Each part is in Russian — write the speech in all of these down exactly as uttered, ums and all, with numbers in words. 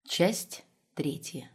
Часть третья.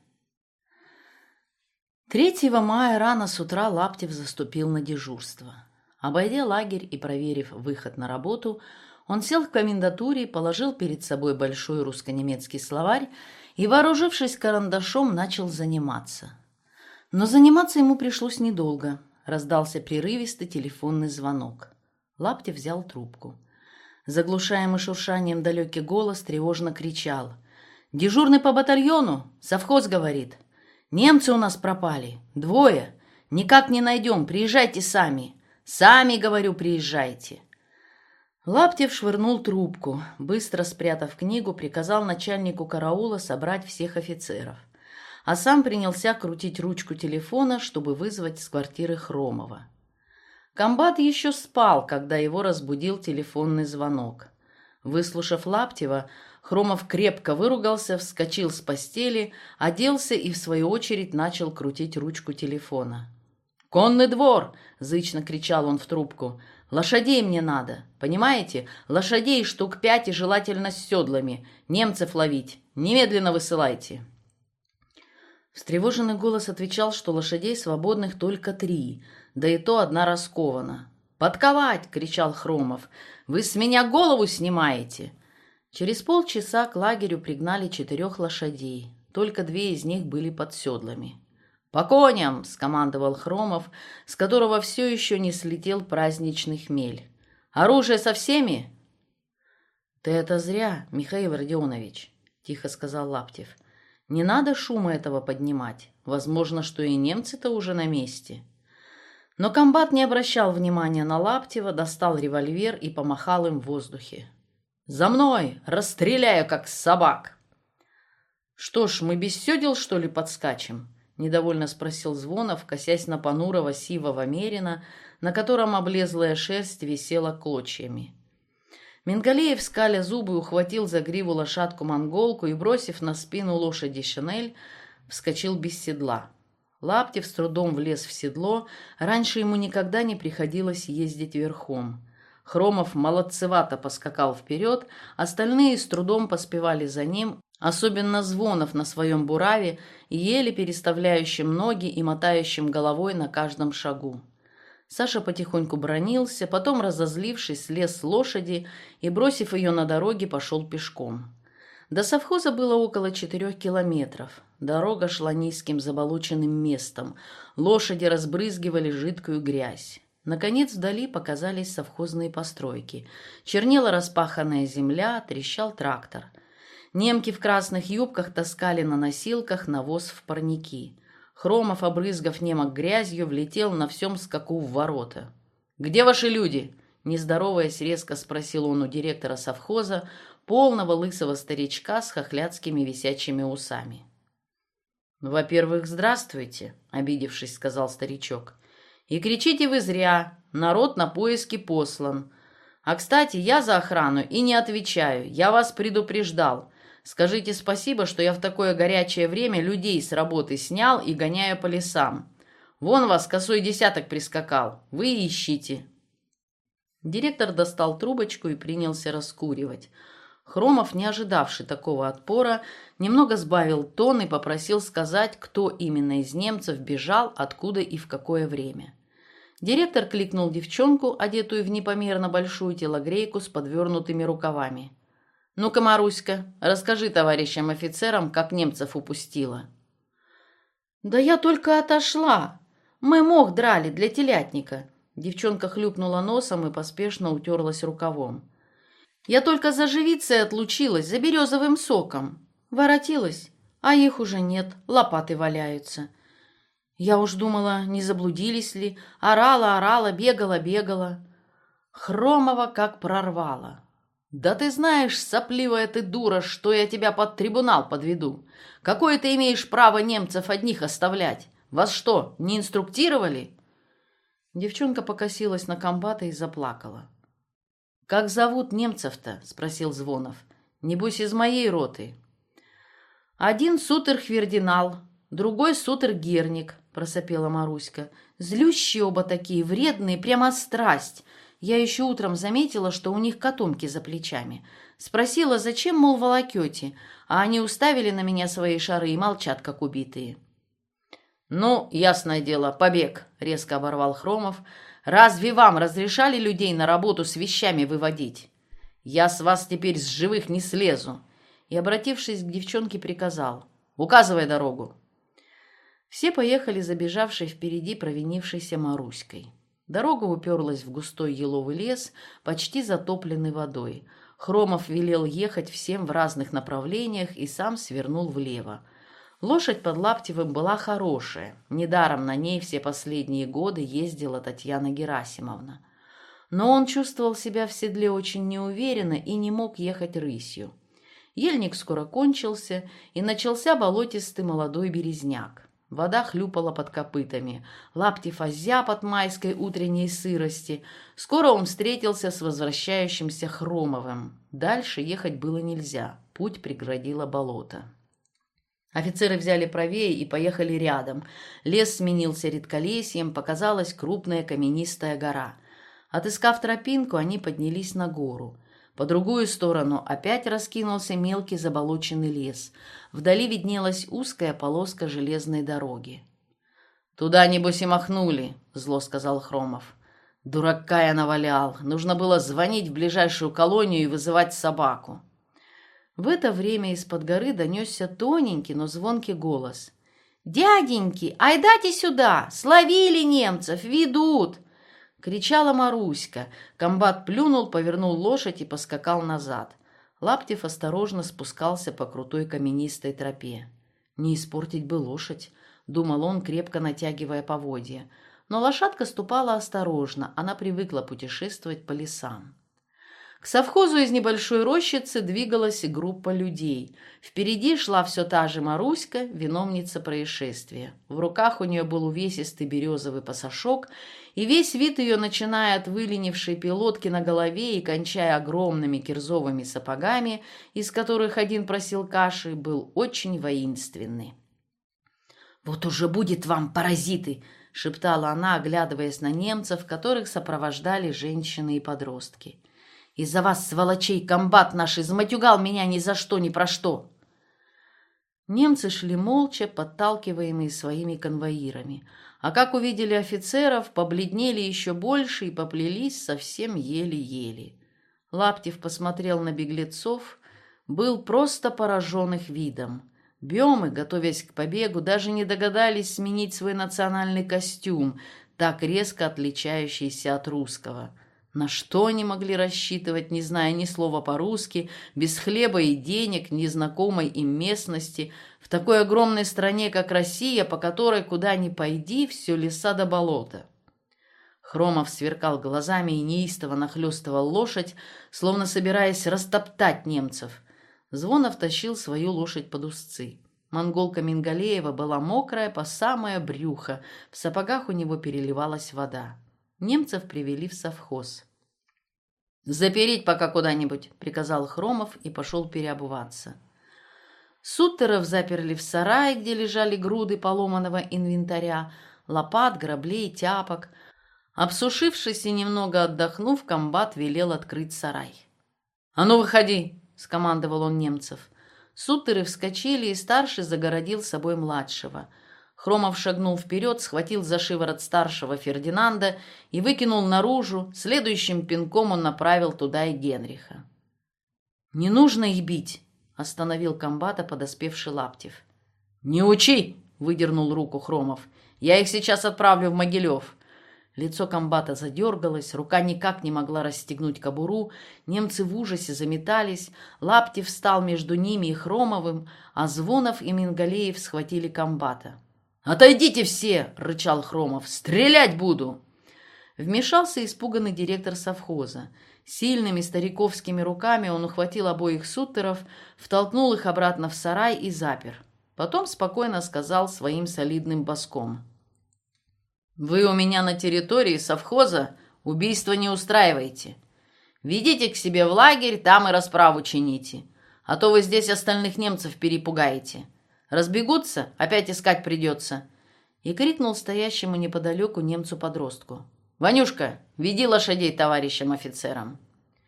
Третьего мая рано с утра Лаптев заступил на дежурство. Обойдя лагерь и проверив выход на работу, он сел в комендатуре, положил перед собой большой русско-немецкий словарь и, вооружившись карандашом, начал заниматься. Но заниматься ему пришлось недолго. Раздался прерывистый телефонный звонок. Лаптев взял трубку. Заглушаемый шуршанием далекий голос тревожно кричал: «Дежурный по батальону? Совхоз говорит. Немцы у нас пропали. Двое. Никак не найдем. Приезжайте сами. Сами, говорю, приезжайте». Лаптев швырнул трубку. Быстро спрятав книгу, приказал начальнику караула собрать всех офицеров. А сам принялся крутить ручку телефона, чтобы вызвать с квартиры Хромова. Комбат еще спал, когда его разбудил телефонный звонок. Выслушав Лаптева, Хромов крепко выругался, вскочил с постели, оделся и, в свою очередь, начал крутить ручку телефона. «Конный двор!» — зычно кричал он в трубку. «Лошадей мне надо. Понимаете? Лошадей штук пять и желательно с седлами. Немцев ловить. Немедленно высылайте». Встревоженный голос отвечал, что лошадей свободных только три, да и то одна раскована. «Подковать!» — кричал Хромов. «Вы с меня голову снимаете!» Через полчаса к лагерю пригнали четырех лошадей. Только две из них были под седлами. «По коням!» — скомандовал Хромов, с которого все еще не слетел праздничный хмель. «Оружие со всеми?» «Ты это зря, Михаил Родионович», — тихо сказал Лаптев. «Не надо шума этого поднимать. Возможно, что и немцы-то уже на месте». Но комбат не обращал внимания на Лаптева, достал револьвер и помахал им в воздухе. «За мной! Расстреляю, как собак!» «Что ж, мы без седел, что ли, подскачем?» — недовольно спросил Звонов, косясь на понурого сивого мерина, на котором облезлая шерсть висела клочьями. Менгалеев, скаля зубы, ухватил за гриву лошадку-монголку и, бросив на спину лошади шинель, вскочил без седла. Лаптев с трудом влез в седло, раньше ему никогда не приходилось ездить верхом. Хромов молодцевато поскакал вперед, остальные с трудом поспевали за ним, особенно Звонов на своем бураве, еле переставляющим ноги и мотающим головой на каждом шагу. Саша потихоньку бранился, потом, разозлившись, слез с лошади и, бросив ее на дороге, пошел пешком. До совхоза было около четырех километров. Дорога шла низким заболоченным местом, лошади разбрызгивали жидкую грязь. Наконец вдали показались совхозные постройки. Чернела распаханная земля, трещал трактор. Немки в красных юбках таскали на носилках навоз в парники. Хромов, обрызгав немок грязью, влетел на всем скаку в ворота. «Где ваши люди?» — не здороваясь, резко спросил он у директора совхоза, полного лысого старичка с хохлядскими висячими усами. «Во-первых, здравствуйте», — обидевшись, сказал старичок. «И кричите вы зря, народ на поиски послан. А, кстати, я за охрану и не отвечаю, я вас предупреждал. Скажите спасибо, что я в такое горячее время людей с работы снял и гоняю по лесам. Вон вас косой десяток прискакал, вы ищите». Директор достал трубочку и принялся раскуривать. Хромов, не ожидавший такого отпора, немного сбавил тон и попросил сказать, кто именно из немцев бежал, откуда и в какое время. Директор кликнул девчонку, одетую в непомерно большую телогрейку с подвернутыми рукавами. «Ну-ка, Маруська, расскажи товарищам офицерам, как немцев упустила». «Да я только отошла. Мы мох драли для телятника». Девчонка хлюпнула носом и поспешно утерлась рукавом. «Я только за живицей отлучилась, за березовым соком. Воротилась, а их уже нет, лопаты валяются. Я уж думала, не заблудились ли, орала, орала, бегала, бегала». Хромова как прорвала. «Да ты знаешь, сопливая ты дура, что я тебя под трибунал подведу. Какое ты имеешь право немцев одних оставлять? Вас что, не инструктировали?» Девчонка покосилась на комбата и заплакала. «Как зовут немцев-то?» — спросил Звонов. «Небось, из моей роты». «Один сутер-хвердинал, другой сутер-герник», — просопела Маруська. «Злющие оба такие, вредные, прямо страсть. Я еще утром заметила, что у них котомки за плечами. Спросила, зачем, мол, волокете, а они уставили на меня свои шары и молчат, как убитые. «Ну, ясное дело, побег», — резко оборвал Хромов. «Разве вам разрешали людей на работу с вещами выводить? Я с вас теперь с живых не слезу». И, обратившись к девчонке, приказал: «Указывай дорогу». Все поехали забежавшей впереди провинившейся Маруськой. Дорога уперлась в густой еловый лес, почти затопленный водой. Хромов велел ехать всем в разных направлениях и сам свернул влево. Лошадь под Лаптевым была хорошая, недаром на ней все последние годы ездила Татьяна Герасимовна. Но он чувствовал себя в седле очень неуверенно и не мог ехать рысью. Ельник скоро кончился, и начался болотистый молодой березняк. Вода хлюпала под копытами, Лаптев озяб от майской утренней сырости. Скоро он встретился с возвращающимся Хромовым. Дальше ехать было нельзя, путь преградило болото. Офицеры взяли правее и поехали рядом. Лес сменился редколесьем, показалась крупная каменистая гора. Отыскав тропинку, они поднялись на гору. По другую сторону опять раскинулся мелкий заболоченный лес. Вдали виднелась узкая полоска железной дороги. «Туда, небось, и махнули», — зло сказал Хромов. «Дурака я навалял. Нужно было звонить в ближайшую колонию и вызывать собаку». В это время из-под горы донесся тоненький, но звонкий голос. «Дяденьки, айдайте сюда! Словили немцев, ведут!» Кричала Маруська. Комбат плюнул, повернул лошадь и поскакал назад. Лаптев осторожно спускался по крутой каменистой тропе. «Не испортить бы лошадь», — думал он, крепко натягивая поводья. Но лошадка ступала осторожно, она привыкла путешествовать по лесам. К совхозу из небольшой рощицы двигалась группа людей. Впереди шла все та же Маруська, виновница происшествия. В руках у нее был увесистый березовый пасашок, и весь вид ее, начиная от выленившей пилотки на голове и кончая огромными кирзовыми сапогами, из которых один просил каши, был очень воинственный. «Вот уже будет вам, паразиты!» — шептала она, оглядываясь на немцев, которых сопровождали женщины и подростки. «Из-за вас, сволочей, комбат наш изматюгал меня ни за что, ни про что!» Немцы шли молча, подталкиваемые своими конвоирами, а как увидели офицеров, побледнели еще больше и поплелись совсем еле-еле. Лаптев посмотрел на беглецов, был просто поражен их видом. Бемы, готовясь к побегу, даже не догадались сменить свой национальный костюм, так резко отличающийся от русского. На что они могли рассчитывать, не зная ни слова по-русски, без хлеба и денег, незнакомой им местности, в такой огромной стране, как Россия, по которой куда ни пойди, все леса до болота? Хромов сверкал глазами и неистово нахлёстывал лошадь, словно собираясь растоптать немцев. Звонов тащил свою лошадь под узцы. Монголка Мингалеева была мокрая по самое брюхо, в сапогах у него переливалась вода. Немцев привели в совхоз. «Запереть пока куда-нибудь», — приказал Хромов и пошел переобуваться. Суттеров заперли в сарае, где лежали груды поломанного инвентаря, лопат, граблей, тяпок. Обсушившись и немного отдохнув, комбат велел открыть сарай. «А ну, выходи!» — скомандовал он немцев. Суттеры вскочили, и старший загородил собой младшего. Хромов шагнул вперед, схватил за шиворот старшего Фердинанда и выкинул наружу. Следующим пинком он направил туда и Генриха. «Не нужно их бить!» — остановил комбата подоспевший Лаптев. «Не учи!» — выдернул руку Хромов. «Я их сейчас отправлю в Могилев». Лицо комбата задергалось, рука никак не могла расстегнуть кобуру, немцы в ужасе заметались, Лаптев встал между ними и Хромовым, а Звонов и Мингалеев схватили комбата. «Отойдите все!» — рычал Хромов. «Стрелять буду!» Вмешался испуганный директор совхоза. Сильными стариковскими руками он ухватил обоих суттеров, втолкнул их обратно в сарай и запер. Потом спокойно сказал своим солидным баском: «Вы у меня на территории совхоза убийства не устраиваете. Ведите к себе в лагерь, там и расправу чините. А то вы здесь остальных немцев перепугаете. Разбегутся, опять искать придется». И крикнул стоящему неподалеку немцу-подростку: Ванюшка, веди лошадей товарищам офицерам.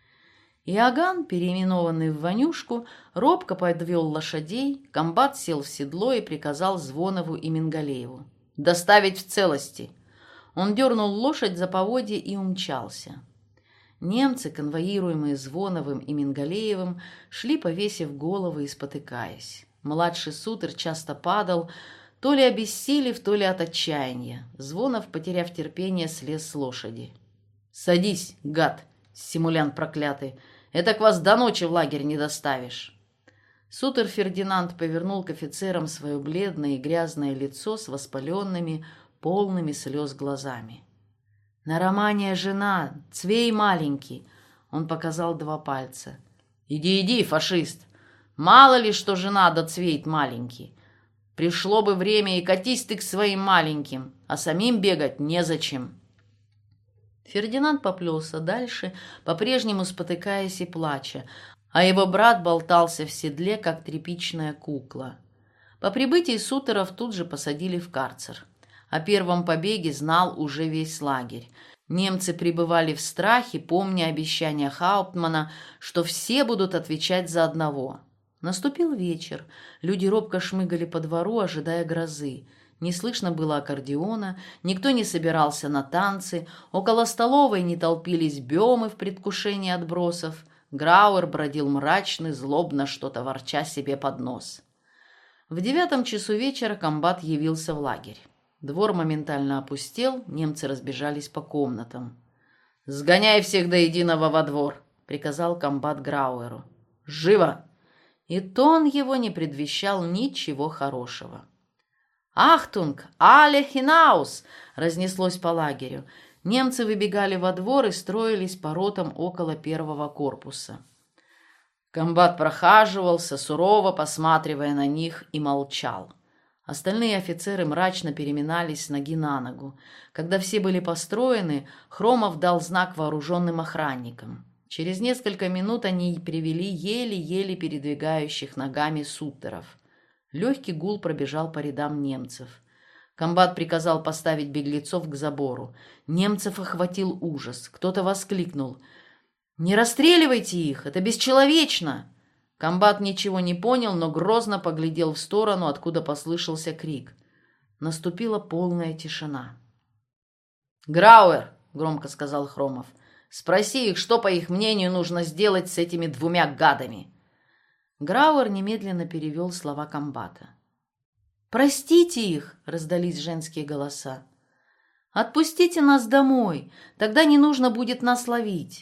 Иоганн, переименованный в Ванюшку, робко подвел лошадей, комбат сел в седло и приказал Звонову и Мингалееву: «Доставить в целости!» Он дернул лошадь за поводья и умчался. Немцы, конвоируемые Звоновым и Мингалеевым, шли, повесив головы и спотыкаясь. Младший сутер часто падал, то ли обессилев, то ли от отчаяния. Звонов, потеряв терпение, слез с лошади. «Садись, гад, симулянт проклятый! Этак вас до ночи в лагерь не доставишь!» Сутер Фердинанд повернул к офицерам свое бледное и грязное лицо с воспаленными, полными слез глазами. «На Романия жена, Цвей маленький!» Он показал два пальца. «Иди, иди, фашист! Мало ли, что жена да Цвейт маленький! Пришло бы время, и катись ты к своим маленьким, а самим бегать незачем!» Фердинанд поплелся дальше, по-прежнему спотыкаясь и плача, а его брат болтался в седле, как тряпичная кукла. По прибытии сутеров тут же посадили в карцер. О первом побеге знал уже весь лагерь. Немцы пребывали в страхе, помня обещание Хауптмана, что все будут отвечать за одного. Наступил вечер. Люди робко шмыгали по двору, ожидая грозы. Не слышно было аккордеона, никто не собирался на танцы, около столовой не толпились бемы в предвкушении отбросов. Грауэр бродил мрачный, злобно что-то ворча себе под нос. В девятом часу вечера комбат явился в лагерь. Двор моментально опустел, немцы разбежались по комнатам. «Сгоняй всех до единого во двор», — приказал комбат Грауэру. «Живо!» И тон его не предвещал ничего хорошего. «Ахтунг! Але хинаус!» разнеслось по лагерю. Немцы выбегали во двор и строились по ротам около первого корпуса. Комбат прохаживался, сурово посматривая на них, и молчал. Остальные офицеры мрачно переминались с ноги на ногу. Когда все были построены, Хромов дал знак вооруженным охранникам. Через несколько минут они привели еле-еле передвигающих ногами сутеров. Легкий гул пробежал по рядам немцев. Комбат приказал поставить беглецов к забору. Немцев охватил ужас. Кто-то воскликнул: «Не расстреливайте их! Это бесчеловечно!» Комбат ничего не понял, но грозно поглядел в сторону, откуда послышался крик. Наступила полная тишина. «Грауэр!» — громко сказал Хромов. «Спроси их, что, по их мнению, нужно сделать с этими двумя гадами!» Грауэр немедленно перевел слова комбата. «Простите их!» — раздались женские голоса. «Отпустите нас домой, тогда не нужно будет нас ловить!»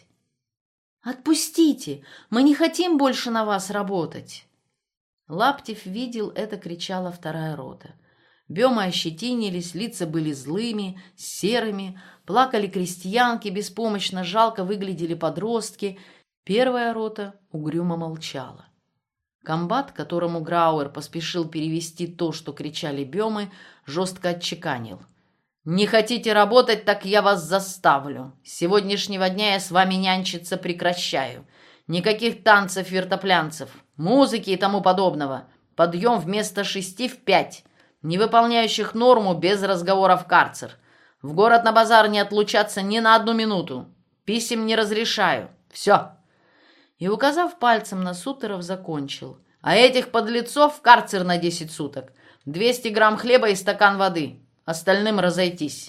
«Отпустите! Мы не хотим больше на вас работать!» Лаптев видел это, кричала вторая рота. Бемы ощетинились, лица были злыми, серыми, плакали крестьянки, беспомощно жалко выглядели подростки. Первая рота угрюмо молчала. Комбат, которому Грауэр поспешил перевести то, что кричали бемы, жестко отчеканил: «Не хотите работать, так я вас заставлю. С сегодняшнего дня я с вами нянчиться прекращаю. Никаких танцев-вертоплянцев, музыки и тому подобного. Подъем вместо шести в пять. Не выполняющих норму без разговора в карцер. В город на базар не отлучаться ни на одну минуту. Писем не разрешаю. Все». И, указав пальцем на сутеров, закончил: «А этих подлецов в карцер на десять суток. двести грамм хлеба и стакан воды. Остальным разойтись».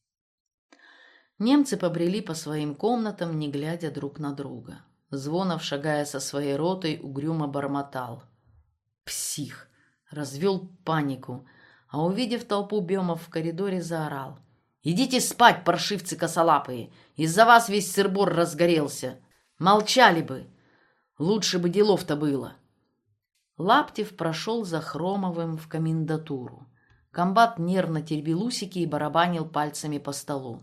Немцы побрели по своим комнатам, не глядя друг на друга. Звонов, шагая со своей ротой, угрюмо бормотал: «Псих!» Развел панику, а, увидев толпу бемов в коридоре, заорал: «Идите спать, паршивцы косолапые! Из-за вас весь сыр-бор разгорелся! Молчали бы! Лучше бы делов-то было!» Лаптев прошел за Хромовым в комендатуру. Комбат нервно теребил усики и барабанил пальцами по столу.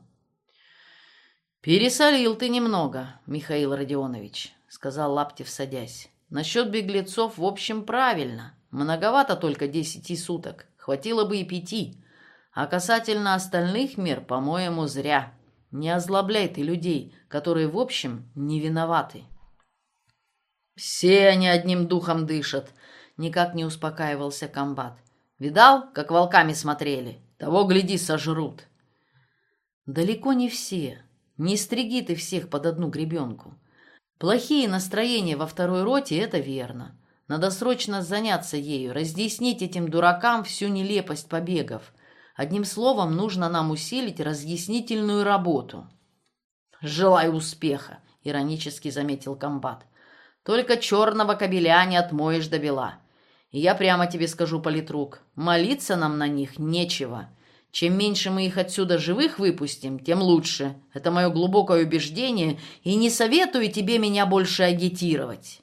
«Пересолил ты немного, Михаил Родионович», — сказал Лаптев, садясь. «Насчет беглецов, в общем, правильно. Многовато только десяти суток. Хватило бы и пяти. А касательно остальных мер, по-моему, зря. Не озлобляй ты людей, которые, в общем, не виноваты». «Все они одним духом дышат», — никак не успокаивался комбат. «Видал, как волками смотрели? Того, гляди, сожрут». Далеко не все. Не стриги ты всех под одну гребенку. Плохие настроения во второй роте — это верно. Надо срочно заняться ею, разъяснить этим дуракам всю нелепость побегов. Одним словом, нужно нам усилить разъяснительную работу. «Желаю успеха», — иронически заметил комбат. «Только черного кобеля не отмоешь до бела. И я прямо тебе скажу, политрук, молиться нам на них нечего. Чем меньше мы их отсюда живых выпустим, тем лучше. Это мое глубокое убеждение, и не советую тебе меня больше агитировать».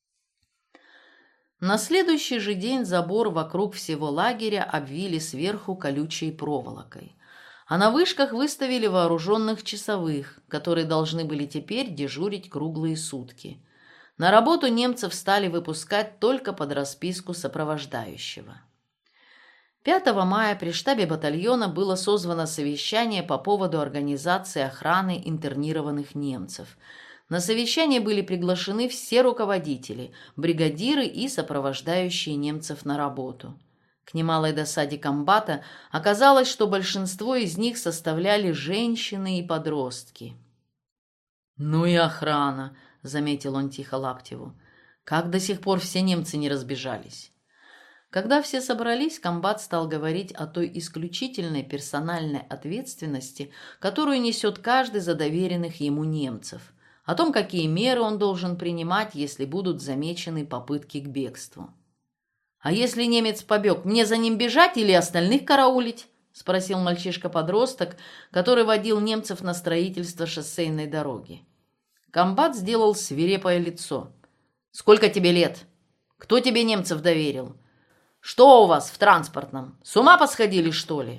На следующий же день забор вокруг всего лагеря обвили сверху колючей проволокой. А на вышках выставили вооруженных часовых, которые должны были теперь дежурить круглые сутки. На работу немцев стали выпускать только под расписку сопровождающего. пятого мая при штабе батальона было созвано совещание по поводу организации охраны интернированных немцев. На совещание были приглашены все руководители, бригадиры и сопровождающие немцев на работу. К немалой досаде комбата оказалось, что большинство из них составляли женщины и подростки. «Ну и охрана», — заметил он тихо Лаптеву. «Как до сих пор все немцы не разбежались?» Когда все собрались, комбат стал говорить о той исключительной персональной ответственности, которую несет каждый за доверенных ему немцев, о том, какие меры он должен принимать, если будут замечены попытки к бегству. «А если немец побег, мне за ним бежать или остальных караулить?» — спросил мальчишка-подросток, который водил немцев на строительство шоссейной дороги. Комбат сделал свирепое лицо. «Сколько тебе лет? Кто тебе немцев доверил? Что у вас в транспортном? С ума посходили, что ли?»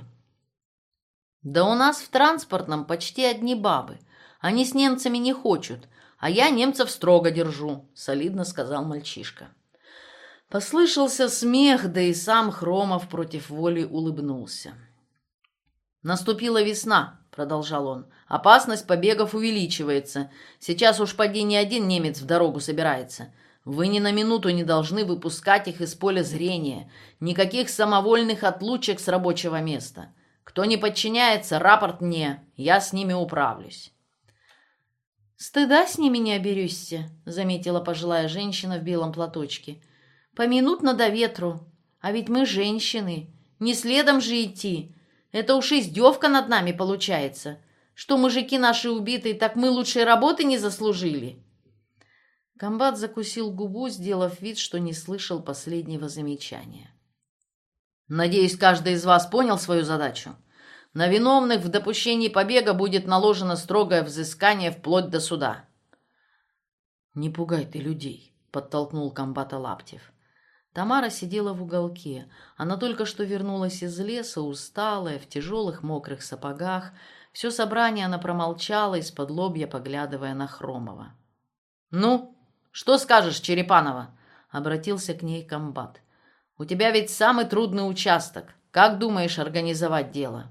«Да у нас в транспортном почти одни бабы. Они с немцами не хочут, а я немцев строго держу», — солидно сказал мальчишка. Послышался смех, да и сам Хромов против воли улыбнулся. «Наступила весна», — продолжал он. «Опасность побегов увеличивается. Сейчас уж поди ни один немец в дорогу собирается. Вы ни на минуту не должны выпускать их из поля зрения. Никаких самовольных отлучек с рабочего места. Кто не подчиняется, рапорт мне, я с ними управлюсь». «Стыда с ними не оберешься», — заметила пожилая женщина в белом платочке. «Поминутно до ветру. А ведь мы женщины. Не следом же идти. Это уж издевка над нами получается. Что мужики наши убитые, так мы лучшей работы не заслужили». Комбат закусил губу, сделав вид, что не слышал последнего замечания. «Надеюсь, каждый из вас понял свою задачу. На виновных в допущении побега будет наложено строгое взыскание вплоть до суда». «Не пугай ты людей», — подтолкнул комбата Лаптев. Тамара сидела в уголке. Она только что вернулась из леса, усталая, в тяжелых мокрых сапогах. Все собрание она промолчала, из-под лобья поглядывая на Хромова. «Ну, что скажешь, Черепанова?» — обратился к ней комбат. «У тебя ведь самый трудный участок. Как думаешь организовать дело?»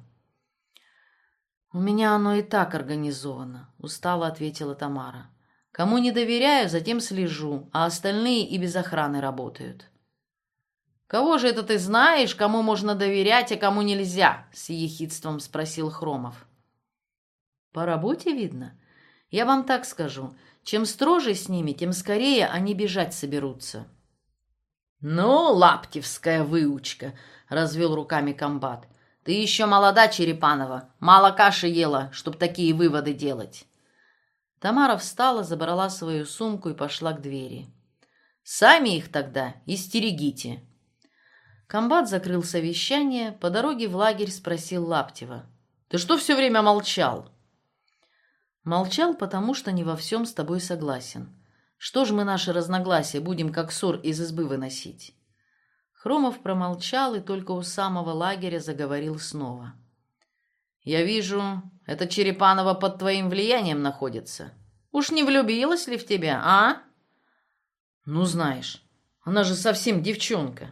«У меня оно и так организовано», — устало ответила Тамара. «Кому не доверяю, затем слежу, а остальные и без охраны работают». «Кого же это ты знаешь, кому можно доверять, а кому нельзя?» — с ехидством спросил Хромов. «По работе видно. Я вам так скажу. Чем строже с ними, тем скорее они бежать соберутся». «Ну, лаптевская выучка!» — развел руками комбат. «Ты еще молода, Черепанова. Мало каши ела, чтоб такие выводы делать». Тамара встала, забрала свою сумку и пошла к двери. «Сами их тогда истерегите». Комбат закрыл совещание, по дороге в лагерь спросил Лаптева. «Ты что все время молчал?» «Молчал, потому что не во всем с тобой согласен. Что ж мы наши разногласия будем как ссор из избы выносить?» Хромов промолчал и только у самого лагеря заговорил снова. «Я вижу, эта Черепанова под твоим влиянием находится. Уж не влюбилась ли в тебя, а?» «Ну, знаешь, она же совсем девчонка».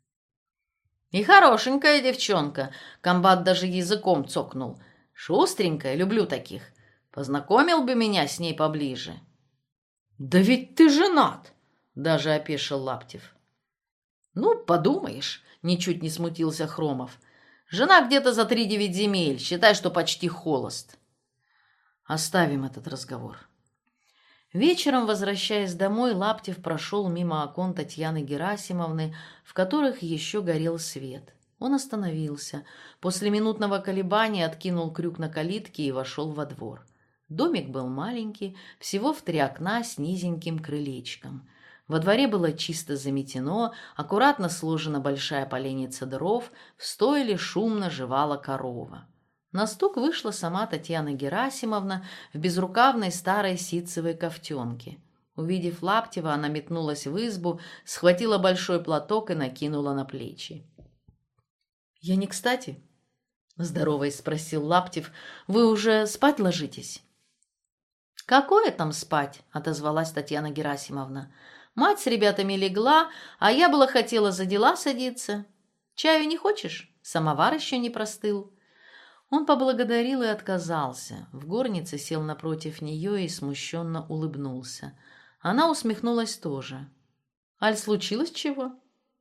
«И хорошенькая девчонка», — комбат даже языком цокнул. «Шустренькая, люблю таких. Познакомил бы меня с ней поближе». «Да ведь ты женат!» — даже опешил Лаптев. «Ну, подумаешь», — ничуть не смутился Хромов. «Жена где-то за три девять земель, считай, что почти холост». Оставим этот разговор. Вечером, возвращаясь домой, Лаптев прошел мимо окон Татьяны Герасимовны, в которых еще горел свет. Он остановился. После минутного колебания откинул крюк на калитке и вошел во двор. Домик был маленький, всего в три окна с низеньким крылечком. Во дворе было чисто заметено, аккуратно сложена большая поленница дров, в стойле шумно жевала корова. На стук вышла сама Татьяна Герасимовна в безрукавной старой ситцевой кофтенке. Увидев Лаптева, она метнулась в избу, схватила большой платок и накинула на плечи. «Я не кстати?» — здороваясь спросил Лаптев. «Вы уже спать ложитесь?» «Какое там спать?» — отозвалась Татьяна Герасимовна. «Мать с ребятами легла, а я была хотела за дела садиться. Чаю не хочешь? Самовар еще не простыл». Он поблагодарил и отказался. В горнице сел напротив нее и смущенно улыбнулся. Она усмехнулась тоже. «Аль, случилось чего?»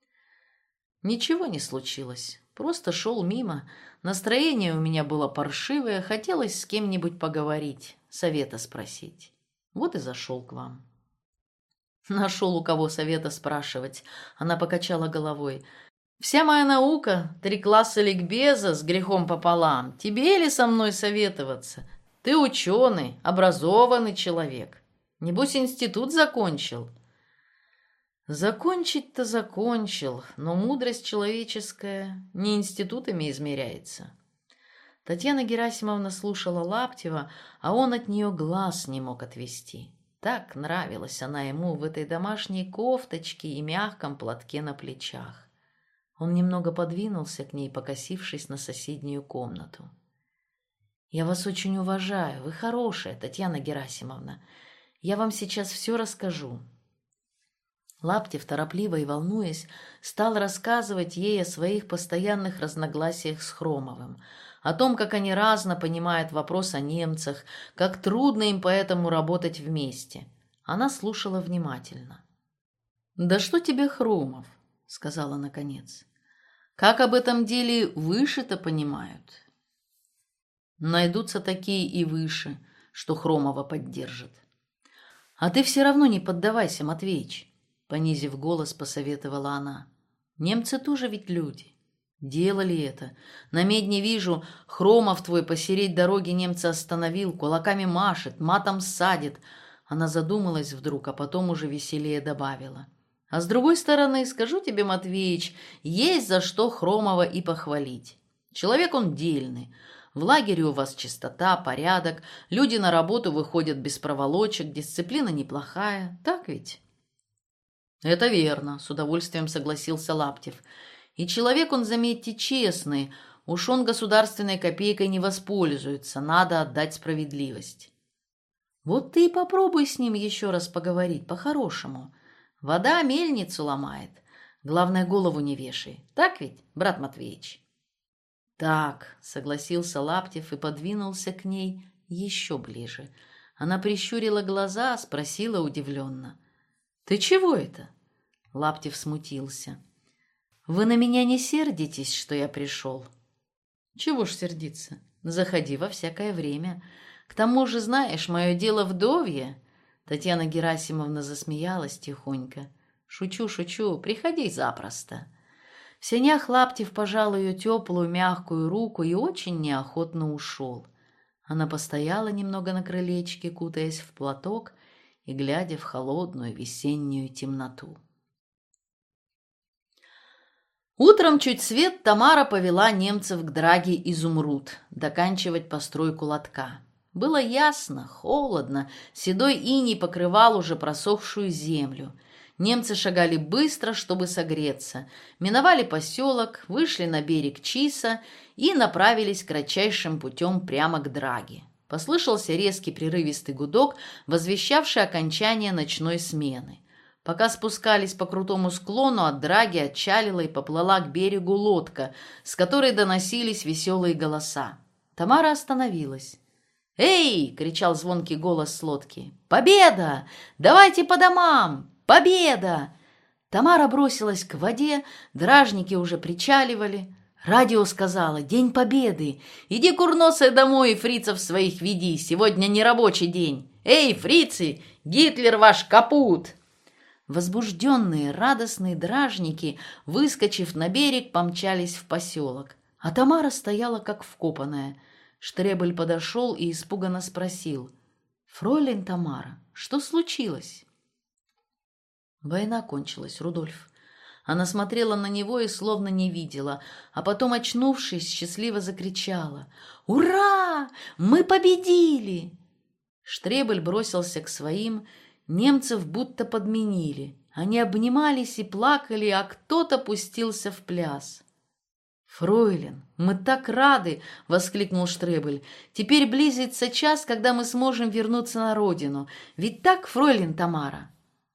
«Ничего не случилось. Просто шел мимо. Настроение у меня было паршивое, хотелось с кем-нибудь поговорить, совета спросить. Вот и зашел к вам». «Нашел у кого совета спрашивать», — она покачала головой. «Вся моя наука, три класса ликбеза с грехом пополам. Тебе ли со мной советоваться? Ты ученый, образованный человек. Небось, институт закончил». «Закончить-то закончил, но мудрость человеческая не институтами измеряется». Татьяна Герасимовна слушала Лаптева, а он от нее глаз не мог отвести. Так нравилась она ему в этой домашней кофточке и мягком платке на плечах. Он немного подвинулся к ней, покосившись на соседнюю комнату. «Я вас очень уважаю, вы хорошая, Татьяна Герасимовна. Я вам сейчас все расскажу». Лаптев, торопливо и волнуясь, стал рассказывать ей о своих постоянных разногласиях с Хромовым, о том, как они разно понимают вопрос о немцах, как трудно им поэтому работать вместе. Она слушала внимательно. «Да что тебе Хромов?» — сказала наконец. «Как об этом деле выше-то понимают?» «Найдутся такие и выше, что Хромова поддержат». «А ты все равно не поддавайся, Матвеич», — понизив голос, посоветовала она. «Немцы тоже ведь люди. Делали это. На медне вижу, Хромов твой посередь дороги немца остановил, кулаками машет, матом садит». Она задумалась вдруг, а потом уже веселее добавила. «А с другой стороны, скажу тебе, Матвеич, есть за что Хромова и похвалить. Человек он дельный. В лагере у вас чистота, порядок, люди на работу выходят без проволочек, дисциплина неплохая. Так ведь?» «Это верно», — с удовольствием согласился Лаптев. «И человек он, заметьте, честный. Уж он государственной копейкой не воспользуется, надо отдать справедливость». «Вот ты и попробуй с ним еще раз поговорить по-хорошему. Вода мельницу ломает. Главное, голову не вешай. Так ведь, брат Матвеич?» «Так», — согласился Лаптев и подвинулся к ней еще ближе. Она прищурила глаза, спросила удивленно. «Ты чего это?» Лаптев смутился. «Вы на меня не сердитесь, что я пришел?» «Чего ж сердиться? Заходи во всякое время. К тому же, знаешь, мое дело вдовье». Татьяна Герасимовна засмеялась тихонько. «Шучу, шучу, приходи запросто». В сенях Лаптев пожал ее теплую, мягкую руку и очень неохотно ушел. Она постояла немного на крылечке, кутаясь в платок и глядя в холодную весеннюю темноту. Утром чуть свет Тамара повела немцев к драге «Изумруд» доканчивать постройку лотка. Было ясно, холодно, седой иней покрывал уже просохшую землю. Немцы шагали быстро, чтобы согреться, миновали поселок, вышли на берег Чиса и направились кратчайшим путем прямо к драге. Послышался резкий прерывистый гудок, возвещавший окончание ночной смены. Пока спускались по крутому склону, от драги отчалила и поплыла к берегу лодка, с которой доносились веселые голоса. Тамара остановилась. «Эй!» — кричал звонкий голос с лодки. «Победа! Давайте по домам! Победа!» Тамара бросилась к воде, дражники уже причаливали. Радио сказала: День Победы. Иди, курносая, домой и фрицев своих веди. Сегодня не рабочий день. Эй, фрицы, Гитлер ваш капут!» Возбужденные, радостные дражники, выскочив на берег, помчались в поселок. А Тамара стояла как вкопанная. Штребель подошел и испуганно спросил: «Фройлен Тамара, что случилось?» Война кончилась, Рудольф. Она смотрела на него и словно не видела, а потом, очнувшись, счастливо закричала: «Ура! Мы победили!» Штребель бросился к своим. Немцев будто подменили. Они обнимались и плакали, а кто-то пустился в пляс. «Фройлен, мы так рады!» — воскликнул Штребель. «Теперь близится час, когда мы сможем вернуться на родину. Ведь так, фройлен Тамара?»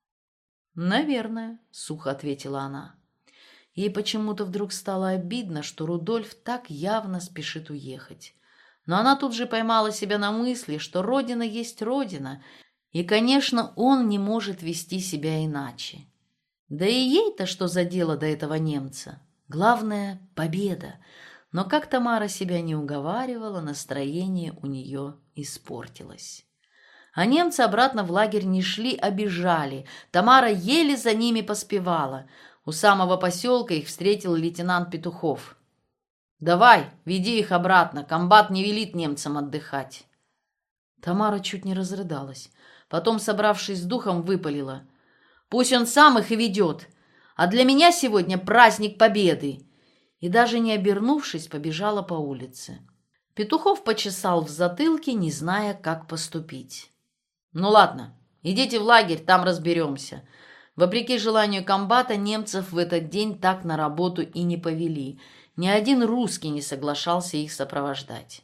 «Наверное», — сухо ответила она. Ей почему-то вдруг стало обидно, что Рудольф так явно спешит уехать. Но она тут же поймала себя на мысли, что родина есть родина, и, конечно, он не может вести себя иначе. Да и ей-то что за дело до этого немца? Главное — победа. Но как Тамара себя не уговаривала, настроение у нее испортилось. А немцы обратно в лагерь не шли, а бежали. Тамара еле за ними поспевала. У самого поселка их встретил лейтенант Петухов. «Давай, веди их обратно, комбат не велит немцам отдыхать». Тамара чуть не разрыдалась. Потом, собравшись с духом, выпалила: «Пусть он сам их и ведет, а для меня сегодня праздник Победы!» И даже не обернувшись, побежала по улице. Петухов почесал в затылке, не зная, как поступить. «Ну ладно, идите в лагерь, там разберемся». Вопреки желанию комбата, немцев в этот день так на работу и не повели. Ни один русский не соглашался их сопровождать.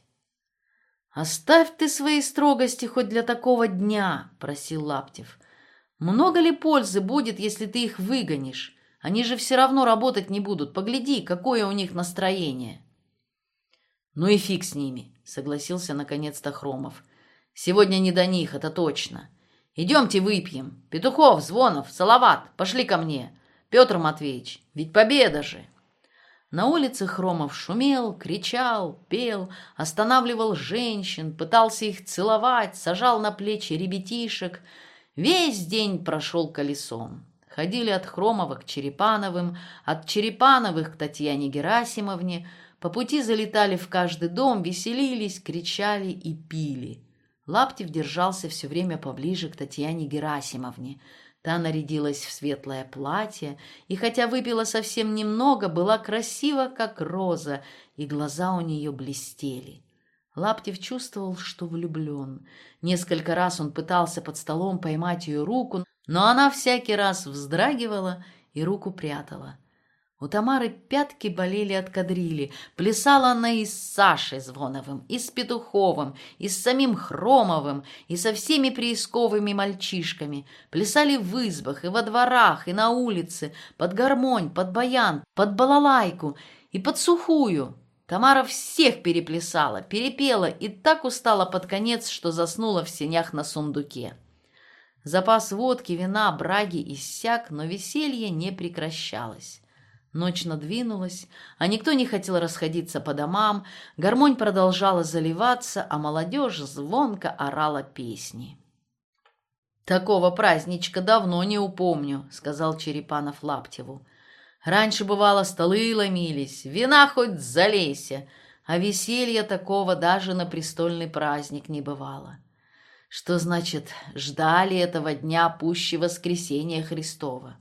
«Оставь ты свои строгости хоть для такого дня», — просил Лаптев. «Много ли пользы будет, если ты их выгонишь? Они же все равно работать не будут. Погляди, какое у них настроение». «Ну и фиг с ними», — согласился наконец-то Хромов. «Сегодня не до них, это точно. Идемте выпьем. Петухов, Звонов, Салават, пошли ко мне. Петр Матвеевич, ведь победа же!» На улице Хромов шумел, кричал, пел, останавливал женщин, пытался их целовать, сажал на плечи ребятишек. Весь день прошел колесом. Ходили от Хромова к Черепановым, от Черепановых к Татьяне Герасимовне. По пути залетали в каждый дом, веселились, кричали и пили. Лаптев держался все время поближе к Татьяне Герасимовне. Та нарядилась в светлое платье, и хотя выпила совсем немного, была красива, как роза, и глаза у нее блестели. Лаптев чувствовал, что влюблен. Несколько раз он пытался под столом поймать ее руку, но она всякий раз вздрагивала и руку прятала. У Тамары пятки болели от кадрили. Плясала она и с Сашей Звоновым, и с Петуховым, и с самим Хромовым, и со всеми приисковыми мальчишками. Плясали в избах, и во дворах, и на улице, под гармонь, под баян, под балалайку и под сухую. Тамара всех переплясала, перепела и так устала под конец, что заснула в сенях на сундуке. Запас водки, вина, браги иссяк, но веселье не прекращалось. Ночь надвинулась, а никто не хотел расходиться по домам, гармонь продолжала заливаться, а молодежь звонко орала песни. «Такого праздничка давно не упомню», — сказал Черепанов Лаптеву. «Раньше, бывало, столы ломились, вина хоть залейся, а веселья такого даже на престольный праздник не бывало. Что значит, ждали этого дня пуще воскресения Христова?»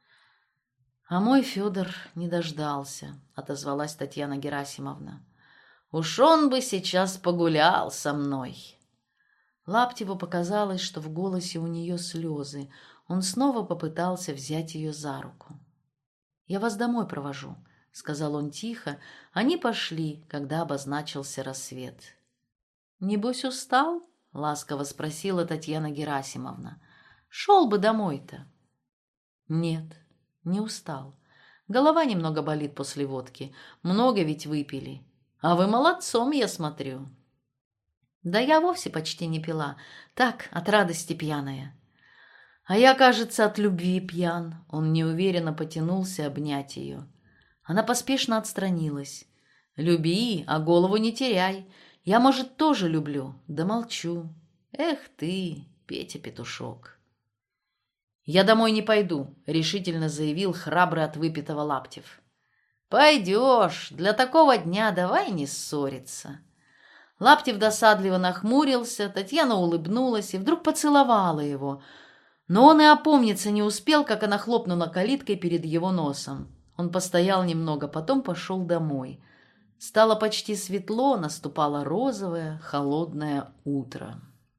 «А мой Федор не дождался», — отозвалась Татьяна Герасимовна. «Уж он бы сейчас погулял со мной». Лаптеву показалось, что в голосе у нее слезы. Он снова попытался взять ее за руку. «Я вас домой провожу», — сказал он тихо. Они пошли, когда обозначился рассвет. «Небось, устал?» — ласково спросила Татьяна Герасимовна. «Шел бы домой-то». «Нет». Не устал. Голова немного болит после водки. Много ведь выпили. А вы молодцом, я смотрю. Да я вовсе почти не пила. Так, от радости пьяная. А я, кажется, от любви пьян. Он неуверенно потянулся обнять ее. Она поспешно отстранилась. Люби, а голову не теряй. Я, может, тоже люблю, да молчу. Эх ты, Петя-петушок. Я домой не пойду, решительно заявил храбрый от выпитого Лаптев. Пойдешь, для такого дня давай не ссориться. Лаптев досадливо нахмурился, Татьяна улыбнулась и вдруг поцеловала его. Но он и опомниться не успел, как она хлопнула калиткой перед его носом. Он постоял немного, потом пошел домой. Стало почти светло, наступало розовое, холодное утро.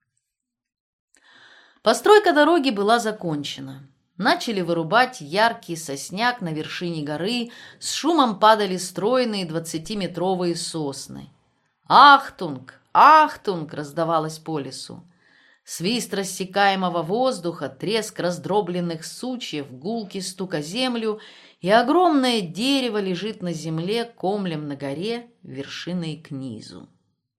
Постройка дороги была закончена. Начали вырубать яркий сосняк на вершине горы, с шумом падали стройные двадцатиметровые сосны. «Ахтунг! Ахтунг!» раздавалось по лесу. Свист рассекаемого воздуха, треск раздробленных сучьев, гулкий стук о землю, и огромное дерево лежит на земле комлем на горе, вершиной к низу.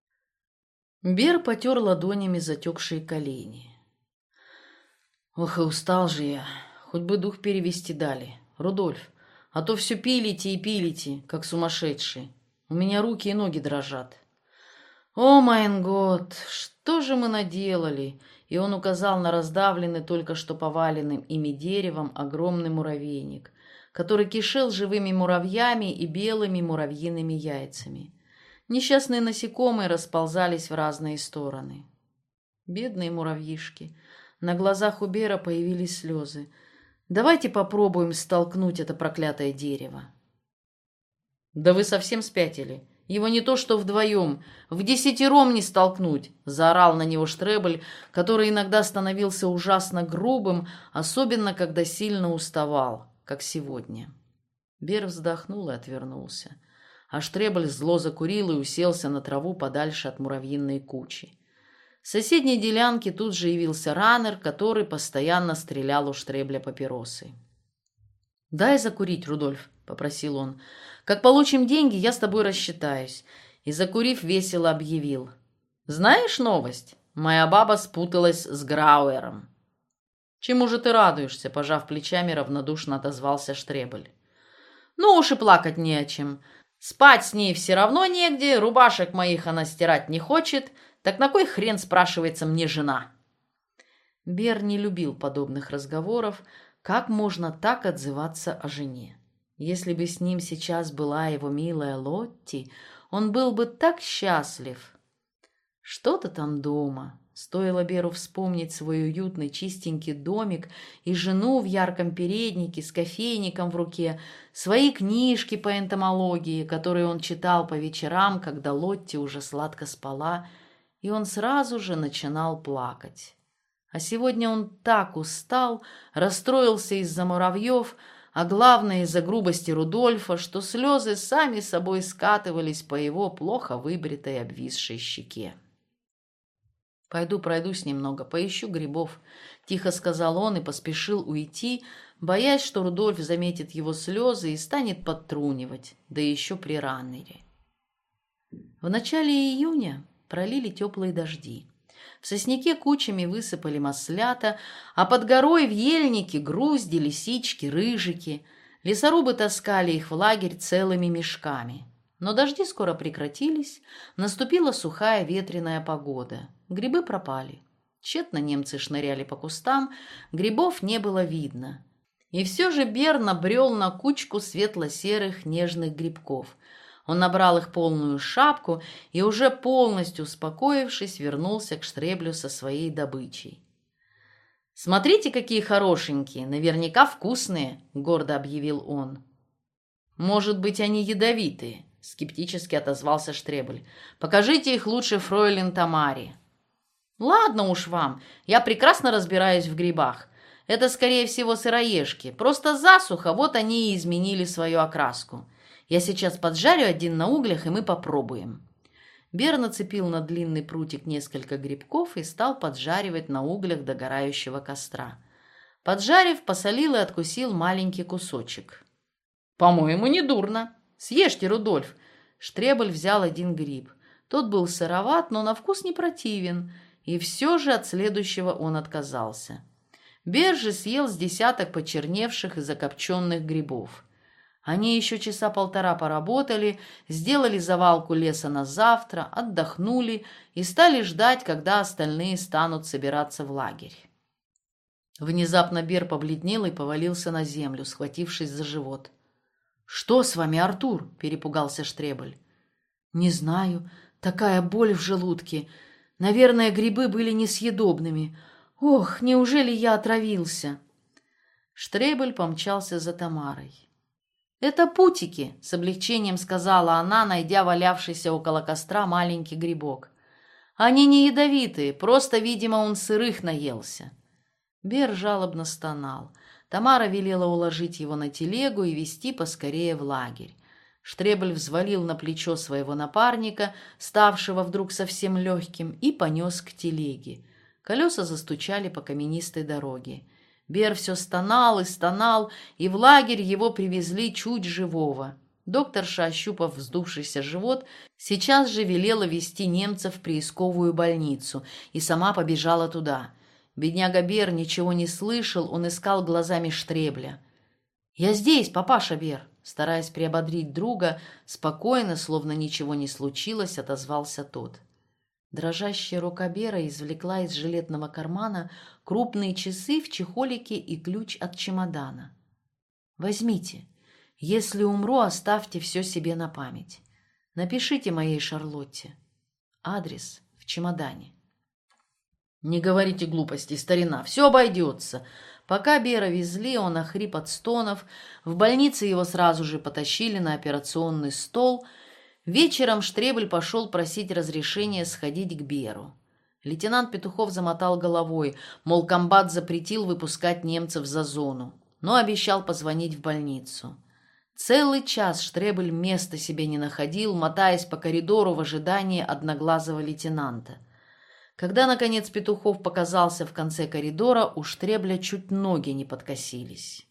Бер потер ладонями затекшие колени. Ох, и устал же я, хоть бы дух перевести дали. Рудольф, а то все пилите и пилите, как сумасшедшие. У меня руки и ноги дрожат. О, майн год, что же мы наделали? И он указал на раздавленный только что поваленным ими деревом огромный муравейник, который кишел живыми муравьями и белыми муравьиными яйцами. Несчастные насекомые расползались в разные стороны. Бедные муравьишки. На глазах у Бера появились слезы. Давайте попробуем столкнуть это проклятое дерево. Да вы совсем спятили. Его не то что вдвоем, в десятером не столкнуть, заорал на него Штребель, который иногда становился ужасно грубым, особенно когда сильно уставал, как сегодня. Бер вздохнул и отвернулся, а Штребель зло закурил и уселся на траву подальше от муравьиной кучи. В соседней делянке тут же явился раннер, который постоянно стрелял у Штребля папиросы. «Дай закурить, Рудольф», — попросил он. «Как получим деньги, я с тобой рассчитаюсь». И, закурив, весело объявил. «Знаешь новость? Моя баба спуталась с Грауэром». «Чему же ты радуешься?» — пожав плечами, равнодушно отозвался Штребель. «Ну уж и плакать не о чем. Спать с ней все равно негде, рубашек моих она стирать не хочет. Так на кой хрен, спрашивается, мне жена?» Бер не любил подобных разговоров. Как можно так отзываться о жене? Если бы с ним сейчас была его милая Лотти, он был бы так счастлив. Что-то там дома. Стоило Беру вспомнить свой уютный чистенький домик и жену в ярком переднике с кофейником в руке, свои книжки по энтомологии, которые он читал по вечерам, когда Лотти уже сладко спала, и он сразу же начинал плакать. А сегодня он так устал, расстроился из-за муравьев, а главное из-за грубости Рудольфа, что слезы сами собой скатывались по его плохо выбритой обвисшей щеке. «Пойду пройдусь немного, поищу грибов», — тихо сказал он и поспешил уйти, боясь, что Рудольф заметит его слезы и станет подтрунивать, да еще при раннере. В начале июня пролили теплые дожди. В сосняке кучами высыпали маслята, а под горой в ельнике грузди, лисички, рыжики. Лесорубы таскали их в лагерь целыми мешками. Но дожди скоро прекратились, наступила сухая ветреная погода. Грибы пропали. Тщетно немцы шныряли по кустам, грибов не было видно. И все же Бер набрел на кучку светло-серых нежных грибков. Он набрал их полную шапку и, уже полностью успокоившись, вернулся к Штреблю со своей добычей. «Смотрите, какие хорошенькие, наверняка вкусные», — гордо объявил он. «Может быть, они ядовитые», — скептически отозвался Штребель. «Покажите их лучше фройлен Тамаре». «Ладно уж вам, я прекрасно разбираюсь в грибах. Это, скорее всего, сыроежки. Просто засуха, вот они и изменили свою окраску. Я сейчас поджарю один на углях, и мы попробуем». Бер нацепил на длинный прутик несколько грибков и стал поджаривать на углях догорающего костра. Поджарив, посолил и откусил маленький кусочек. «По-моему, не дурно. Съешьте, Рудольф». Штребель взял один гриб. Тот был сыроват, но на вкус не противен, и все же от следующего он отказался. Бер же съел с десяток почерневших и закопченных грибов. Они еще часа полтора поработали, сделали завалку леса на завтра, отдохнули и стали ждать, когда остальные станут собираться в лагерь. Внезапно Бер побледнел и повалился на землю, схватившись за живот. «Что с вами, Артур?» – перепугался Штребель. «Не знаю. Такая боль в желудке. Наверное, грибы были несъедобными. Ох, неужели я отравился?» Штребель помчался за Тамарой. «Это путики», — с облегчением сказала она, найдя валявшийся около костра маленький грибок. «Они не ядовитые, просто, видимо, он сырых наелся». Бер жалобно стонал. Тамара велела уложить его на телегу и везти поскорее в лагерь. Штребель взвалил на плечо своего напарника, ставшего вдруг совсем легким, и понес к телеге. Колеса застучали по каменистой дороге. Бер все стонал и стонал, и в лагерь его привезли чуть живого. Докторша, ощупав вздувшийся живот, сейчас же велела везти немцев в приисковую больницу и сама побежала туда. Бедняга Бер ничего не слышал, он искал глазами Штребля. «Я здесь, папаша Бер», стараясь приободрить друга, спокойно, словно ничего не случилось, отозвался тот. Дрожащая рука Бера извлекла из жилетного кармана крупные часы в чехолике и ключ от чемодана. «Возьмите. Если умру, оставьте все себе на память. Напишите моей Шарлотте. Адрес в чемодане». «Не говорите глупостей, старина, все обойдется». Пока Бера везли, он охрип от стонов. В больнице его сразу же потащили на операционный стол. Вечером Штребель пошел просить разрешения сходить к Беру. Лейтенант Петухов замотал головой, мол, комбат запретил выпускать немцев за зону, но обещал позвонить в больницу. Целый час Штребель места себе не находил, мотаясь по коридору в ожидании одноглазого лейтенанта. Когда, наконец, Петухов показался в конце коридора, у Штребля чуть ноги не подкосились.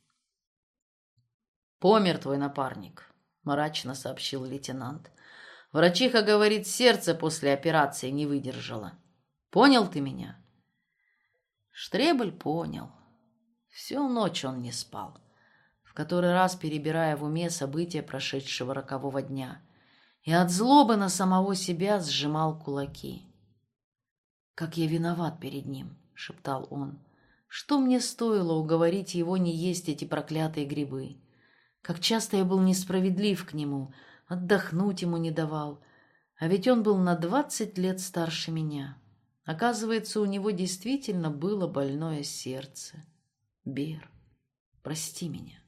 «Помер твой напарник», — мрачно сообщил лейтенант. «Врачиха говорит, сердце после операции не выдержало. Понял ты меня?» Штребель понял. Всю ночь он не спал, в который раз перебирая в уме события прошедшего рокового дня, и от злобы на самого себя сжимал кулаки. «Как я виноват перед ним», — шептал он. «Что мне стоило уговорить его не есть эти проклятые грибы? Как часто я был несправедлив к нему, отдохнуть ему не давал. А ведь он был на двадцать лет старше меня. Оказывается, у него действительно было больное сердце. Бер, прости меня».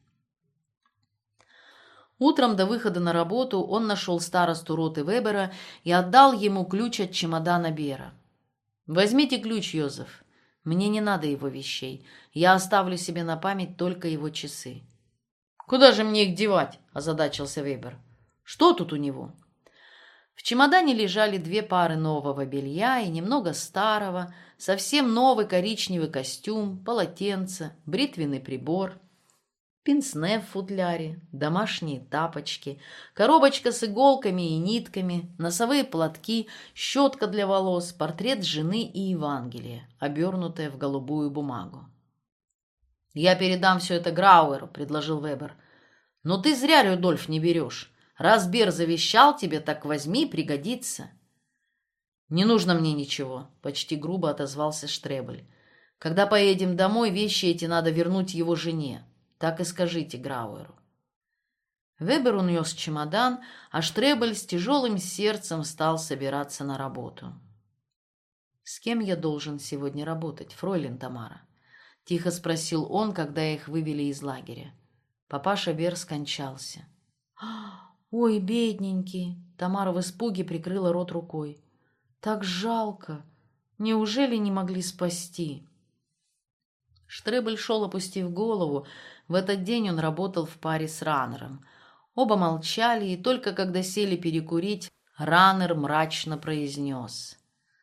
Утром до выхода на работу он нашел старосту роты Вебера и отдал ему ключ от чемодана Бера. «Возьмите ключ, Йозеф. Мне не надо его вещей. Я оставлю себе на память только его часы». «Куда же мне их девать?» – озадачился Вебер. «Что тут у него?» В чемодане лежали две пары нового белья и немного старого, совсем новый коричневый костюм, полотенце, бритвенный прибор, пенсне в футляре, домашние тапочки, коробочка с иголками и нитками, носовые платки, щетка для волос, портрет жены и Евангелие, обернутое в голубую бумагу. «Я передам все это Грауэру», — предложил Вебер. «Но ты зря, Рудольф, не берешь. Раз Бер завещал тебе, так возьми, пригодится». «Не нужно мне ничего», — почти грубо отозвался Штребель. «Когда поедем домой, вещи эти надо вернуть его жене. Так и скажите Грауэру». Вебер унес чемодан, а Штребель с тяжелым сердцем стал собираться на работу. «С кем я должен сегодня работать, фройлен Тамара?» — тихо спросил он, когда их вывели из лагеря. Папаша Бер скончался. «Ой, бедненький!» — Тамара в испуге прикрыла рот рукой. «Так жалко! Неужели не могли спасти?» Штребель шел, опустив голову. В этот день он работал в паре с Раннером. Оба молчали, и только когда сели перекурить, Раннер мрачно произнес: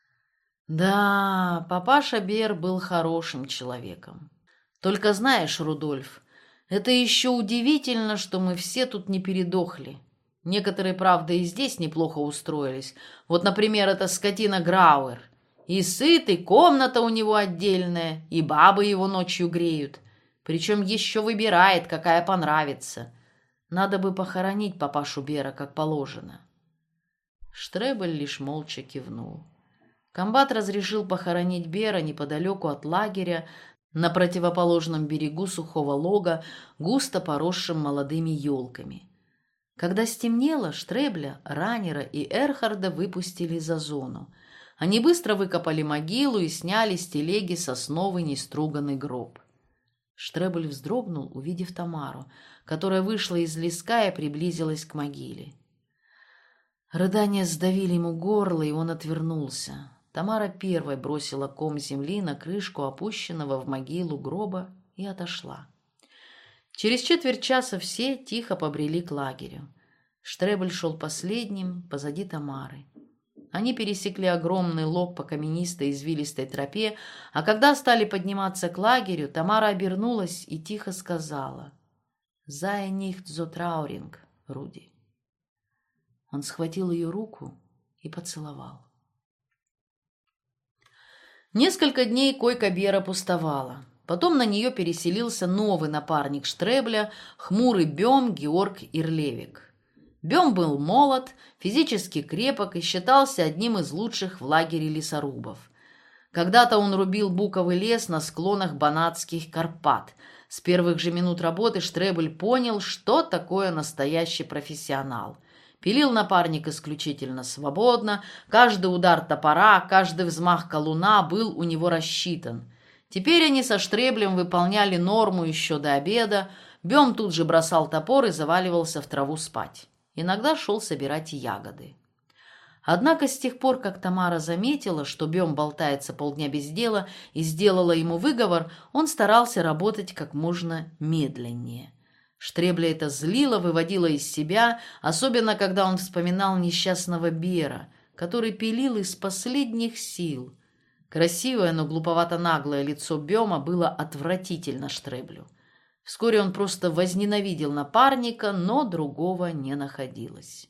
«Да, папаша Бер был хорошим человеком. Только знаешь, Рудольф, это еще удивительно, что мы все тут не передохли. Некоторые, правда, и здесь неплохо устроились. Вот, например, эта скотина Грауэр. И сыт, и комната у него отдельная, и бабы его ночью греют. Причем еще выбирает, какая понравится. Надо бы похоронить папашу Бера, как положено. Штребель лишь молча кивнул. Комбат разрешил похоронить Бера неподалеку от лагеря, на противоположном берегу сухого лога, густо поросшим молодыми елками. Когда стемнело, Штребля, Раннера и Эрхарда выпустили за зону. Они быстро выкопали могилу и сняли с телеги сосновый неструганный гроб. Штребель вздрогнул, увидев Тамару, которая вышла из леска и приблизилась к могиле. Рыдания сдавили ему горло, и он отвернулся. Тамара первой бросила ком земли на крышку опущенного в могилу гроба и отошла. Через четверть часа все тихо побрели к лагерю. Штребель шел последним, позади Тамары. Они пересекли огромный лог по каменистой извилистой тропе, а когда стали подниматься к лагерю, Тамара обернулась и тихо сказала: «Зая нихт зо трауринг, Руди». Он схватил ее руку и поцеловал. Несколько дней койка Бера пустовала. Потом на нее переселился новый напарник Штребля, хмурый Бем Георг Ирлевик. Бем был молод, физически крепок и считался одним из лучших в лагере лесорубов. Когда-то он рубил буковый лес на склонах Банатских Карпат. С первых же минут работы Штребель понял, что такое настоящий профессионал. Пилил напарник исключительно свободно, каждый удар топора, каждый взмах колуна был у него рассчитан. Теперь они со Штреблем выполняли норму еще до обеда. Бем тут же бросал топор и заваливался в траву спать. Иногда шел собирать ягоды. Однако с тех пор, как Тамара заметила, что Бем болтается полдня без дела и сделала ему выговор, он старался работать как можно медленнее. Штребля это злило, выводило из себя, особенно когда он вспоминал несчастного Бера, который пилил из последних сил. Красивое, но глуповато-наглое лицо Бема было отвратительно Штреблю. Вскоре он просто возненавидел напарника, но другого не находилось.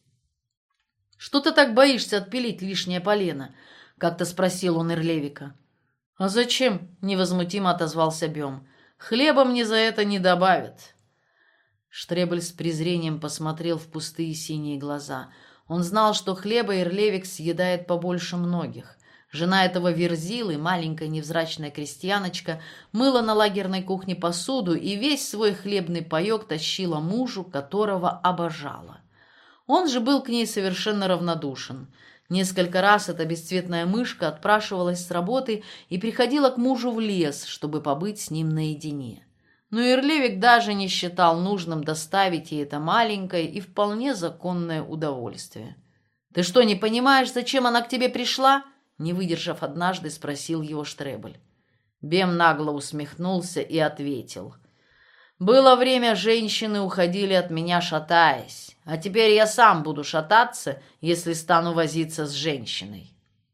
«Что ты так боишься отпилить лишнее полено?» — как-то спросил он Ирлевика. «А зачем?» — невозмутимо отозвался Бем. «Хлеба мне за это не добавят». Штребель с презрением посмотрел в пустые синие глаза. Он знал, что хлеба Ирлевик съедает побольше многих. Жена этого верзилы, маленькая невзрачная крестьяночка, мыла на лагерной кухне посуду и весь свой хлебный паёк тащила мужу, которого обожала. Он же был к ней совершенно равнодушен. Несколько раз эта бесцветная мышка отпрашивалась с работы и приходила к мужу в лес, чтобы побыть с ним наедине. Но Ирлевик даже не считал нужным доставить ей это маленькое и вполне законное удовольствие. «Ты что, не понимаешь, зачем она к тебе пришла?» Не выдержав однажды, спросил его Штребель. Бем нагло усмехнулся и ответил: «Было время, женщины уходили от меня, шатаясь, а теперь я сам буду шататься, если стану возиться с женщиной».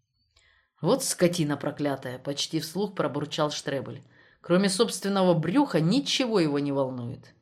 «Вот скотина проклятая!» — почти вслух пробурчал Штребель. Кроме собственного брюха ничего его не волнует.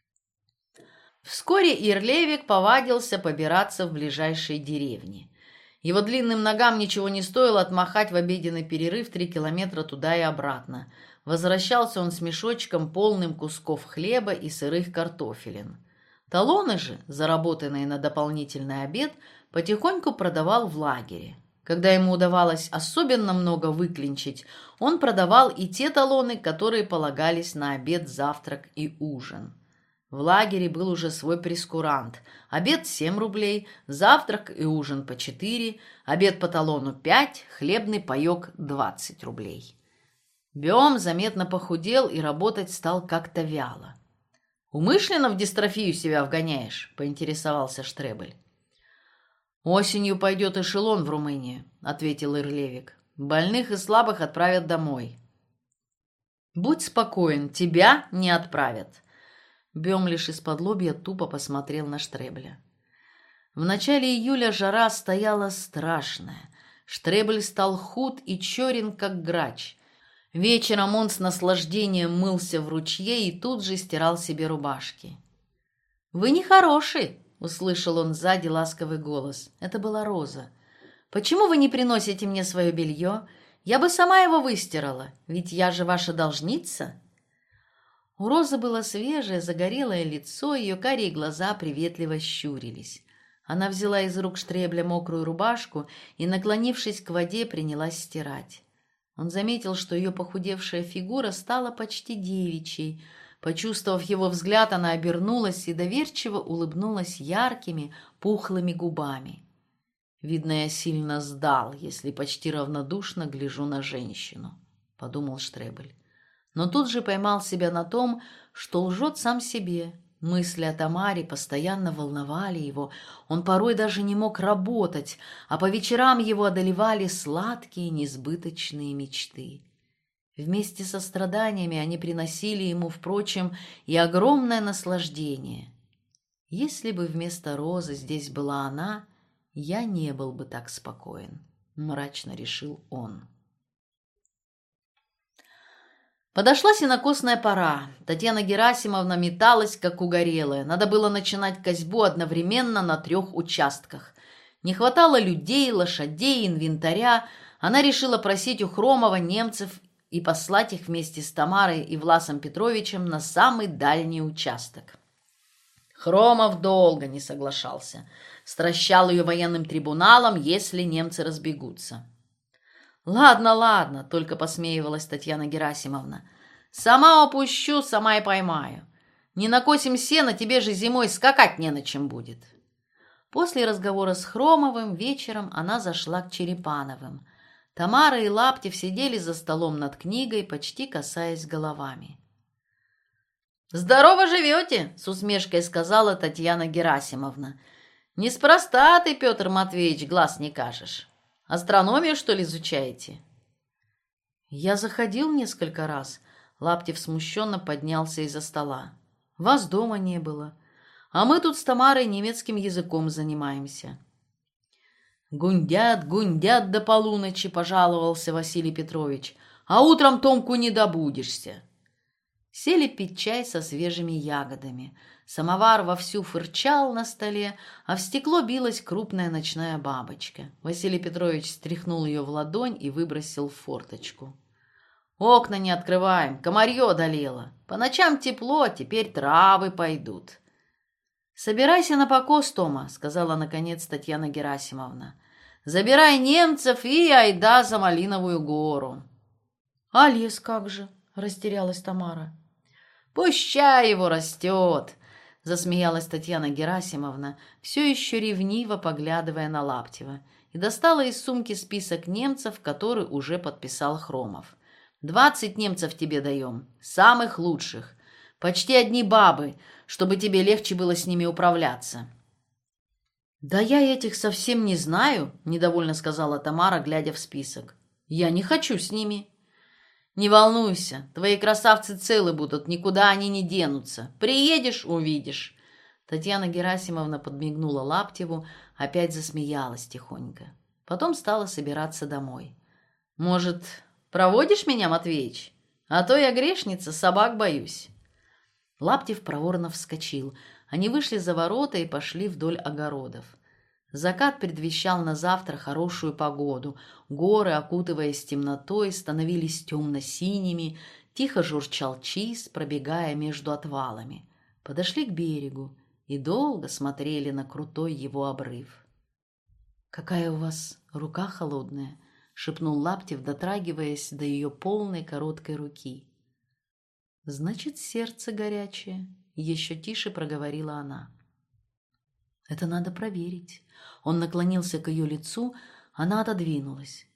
Вскоре Ирлевик повадился побираться в ближайшие деревни. Его длинным ногам ничего не стоило отмахать в обеденный перерыв три километра туда и обратно. Возвращался он с мешочком, полным кусков хлеба и сырых картофелин. Талоны же, заработанные на дополнительный обед, потихоньку продавал в лагере. Когда ему удавалось особенно много выклинчить, он продавал и те талоны, которые полагались на обед, завтрак и ужин. В лагере был уже свой прескурант. Обед семь рублей, завтрак и ужин по четыре, обед по талону пять, хлебный паёк двадцать рублей. Бем заметно похудел и работать стал как-то вяло. «Умышленно в дистрофию себя вгоняешь?» — поинтересовался Штребель. «Осенью пойдет эшелон в Румынию», — ответил Ирлевик. «Больных и слабых отправят домой». «Будь спокоен, тебя не отправят». Бем лишь из-под лобья тупо посмотрел на Штребля. В начале июля жара стояла страшная. Штребель стал худ и черен, как грач. Вечером он с наслаждением мылся в ручье и тут же стирал себе рубашки. «Вы нехороший», — услышал он сзади ласковый голос. Это была Роза. «Почему вы не приносите мне свое белье? Я бы сама его выстирала, ведь я же ваша должница». У Розы было свежее, загорелое лицо, ее карие глаза приветливо щурились. Она взяла из рук Штребля мокрую рубашку и, наклонившись к воде, принялась стирать. Он заметил, что ее похудевшая фигура стала почти девичьей. Почувствовав его взгляд, она обернулась и доверчиво улыбнулась яркими, пухлыми губами. «Видно, я сильно сдал, если почти равнодушно гляжу на женщину», — подумал Штребель. Но тут же поймал себя на том, что лжет сам себе. Мысли о Тамаре постоянно волновали его. Он порой даже не мог работать, а по вечерам его одолевали сладкие, несбыточные мечты. Вместе со страданиями они приносили ему, впрочем, и огромное наслаждение. Если бы вместо Розы здесь была она, я не был бы так спокоен, мрачно решил он. Подошла сенокосная пора. Татьяна Герасимовна металась, как угорелая. Надо было начинать косьбу одновременно на трех участках. Не хватало людей, лошадей, инвентаря. Она решила просить у Хромова немцев и послать их вместе с Тамарой и Власом Петровичем на самый дальний участок. Хромов долго не соглашался. Стращал ее военным трибуналом, если немцы разбегутся. «Ладно, ладно», — только посмеивалась Татьяна Герасимовна. «Сама опущу, сама и поймаю. Не накосим сено, тебе же зимой скакать не на чем будет». После разговора с Хромовым вечером она зашла к Черепановым. Тамара и Лаптев сидели за столом над книгой, почти касаясь головами. «Здорово живете», — с усмешкой сказала Татьяна Герасимовна. «Неспроста ты, Петр Матвеевич, глаз не кажешь. Астрономию, что ли, изучаете?» «Я заходил несколько раз», — Лаптев смущенно поднялся из-за стола. «Вас дома не было. А мы тут с Тамарой немецким языком занимаемся». «Гундят, гундят до полуночи», — пожаловался Василий Петрович. «А утром Томку не добудешься». Сели пить чай со свежими ягодами. Самовар вовсю фырчал на столе, а в стекло билась крупная ночная бабочка. Василий Петрович стряхнул ее в ладонь и выбросил в форточку. «Окна не открываем, комарье одолело. По ночам тепло, теперь травы пойдут». «Собирайся на покос, Тома», — сказала наконец Татьяна Герасимовна. «Забирай немцев и айда за Малиновую гору». «А лес как же?» — растерялась Тамара. «Пущай его растет», — засмеялась Татьяна Герасимовна, все еще ревниво поглядывая на Лаптева, и достала из сумки список немцев, который уже подписал Хромов. «Двадцать немцев тебе даем, самых лучших. Почти одни бабы, чтобы тебе легче было с ними управляться». «Да я этих совсем не знаю», — недовольно сказала Тамара, глядя в список. «Я не хочу с ними». «Не волнуйся, твои красавцы целы будут, никуда они не денутся. Приедешь — увидишь». Татьяна Герасимовна подмигнула Лаптеву, опять засмеялась тихонько. Потом стала собираться домой. «Может, проводишь меня, Матвеич? А то я грешница, собак боюсь». Лаптев проворно вскочил. Они вышли за ворота и пошли вдоль огородов. Закат предвещал на завтра хорошую погоду. Горы, окутываясь темнотой, становились темно-синими. Тихо журчал Чис, пробегая между отвалами. Подошли к берегу и долго смотрели на крутой его обрыв. «Какая у вас рука холодная!» — шепнул Лаптев, дотрагиваясь до ее полной короткой руки. «Значит, сердце горячее», — еще тише проговорила она. «Это надо проверить». Он наклонился к ее лицу, она отодвинулась.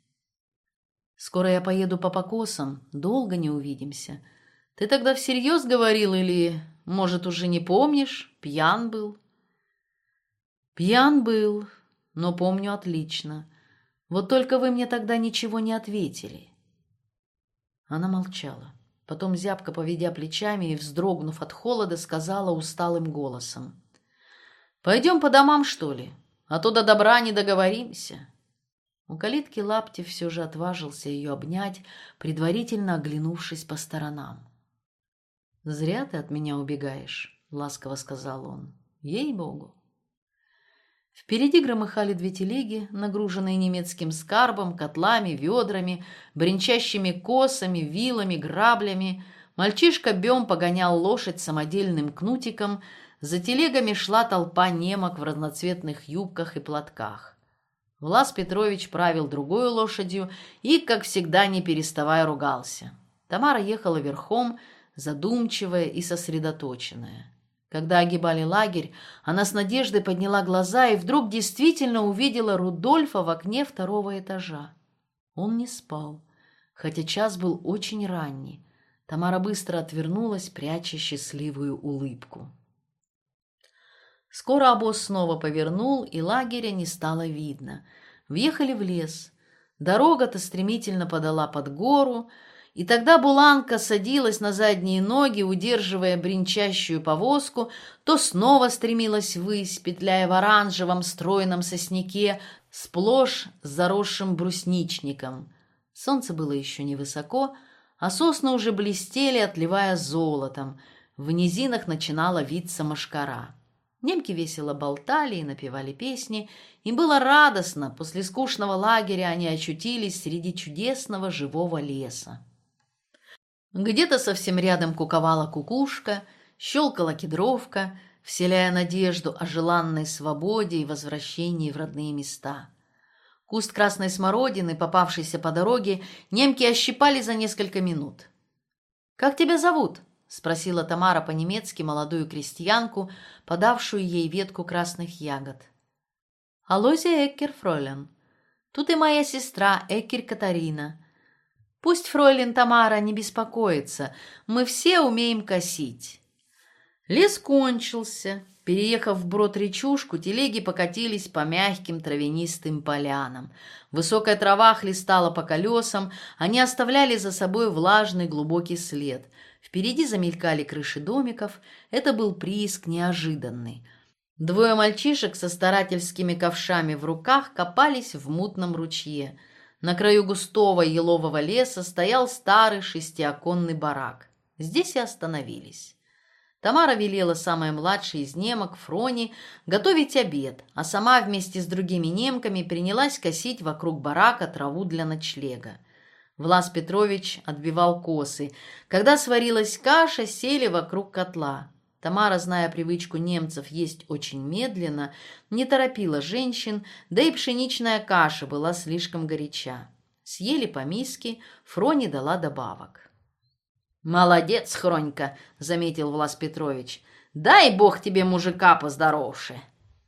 «Скоро я поеду по покосам, долго не увидимся. Ты тогда всерьез говорил или, может, уже не помнишь, пьян был?» «Пьян был, но помню отлично. Вот только вы мне тогда ничего не ответили». Она молчала. Потом, зябко поведя плечами и вздрогнув от холода, сказала усталым голосом: «Пойдем по домам, что ли? А то до добра не договоримся». У калитки Лаптев все же отважился ее обнять, предварительно оглянувшись по сторонам. «Зря ты от меня убегаешь», — ласково сказал он. «Ей-богу». Впереди громыхали две телеги, нагруженные немецким скарбом, котлами, ведрами, бренчащими косами, вилами, граблями. Мальчишка Бем погонял лошадь самодельным кнутиком, за телегами шла толпа немок в разноцветных юбках и платках. Влас Петрович правил другой лошадью и, как всегда, не переставая ругался. Тамара ехала верхом, задумчивая и сосредоточенная. Когда огибали лагерь, она с надеждой подняла глаза и вдруг действительно увидела Рудольфа в окне второго этажа. Он не спал, хотя час был очень ранний. Тамара быстро отвернулась, пряча счастливую улыбку. Скоро обоз снова повернул, и лагеря не стало видно. Въехали в лес. Дорога-то стремительно подала под гору, и тогда Буланка садилась на задние ноги, удерживая бренчащую повозку, то снова стремилась ввысь, петляя в оранжевом стройном сосняке, сплошь заросшим брусничником. Солнце было еще невысоко, а сосны уже блестели, отливая золотом. В низинах начинала виться мошкара. Немки весело болтали и напевали песни. Им было радостно. После скучного лагеря они очутились среди чудесного живого леса. Где-то совсем рядом куковала кукушка, щелкала кедровка, вселяя надежду о желанной свободе и возвращении в родные места. Куст красной смородины, попавшийся по дороге, немки ощипали за несколько минут. «Как тебя зовут?» — спросила Тамара по-немецки молодую крестьянку, подавшую ей ветку красных ягод. «Алозия Эккер, фройлен. Тут и моя сестра Эккер Катарина. Пусть фройлен Тамара не беспокоится, мы все умеем косить». Лес кончился. Переехав вброд речушку, телеги покатились по мягким травянистым полянам. Высокая трава хлестала по колесам, они оставляли за собой влажный глубокий след. Впереди замелькали крыши домиков. Это был прииск неожиданный. Двое мальчишек со старательскими ковшами в руках копались в мутном ручье. На краю густого елового леса стоял старый шестиоконный барак. Здесь и остановились. Тамара велела самой младшей из немок, Фроне, готовить обед, а сама вместе с другими немками принялась косить вокруг барака траву для ночлега. Влас Петрович отбивал косы. Когда сварилась каша, сели вокруг котла. Тамара, зная привычку немцев есть очень медленно, не торопила женщин, да и пшеничная каша была слишком горяча. Съели по миске, Фроне дала добавок. «Молодец, Хронька», — заметил Влас Петрович. «Дай бог тебе мужика поздоровше».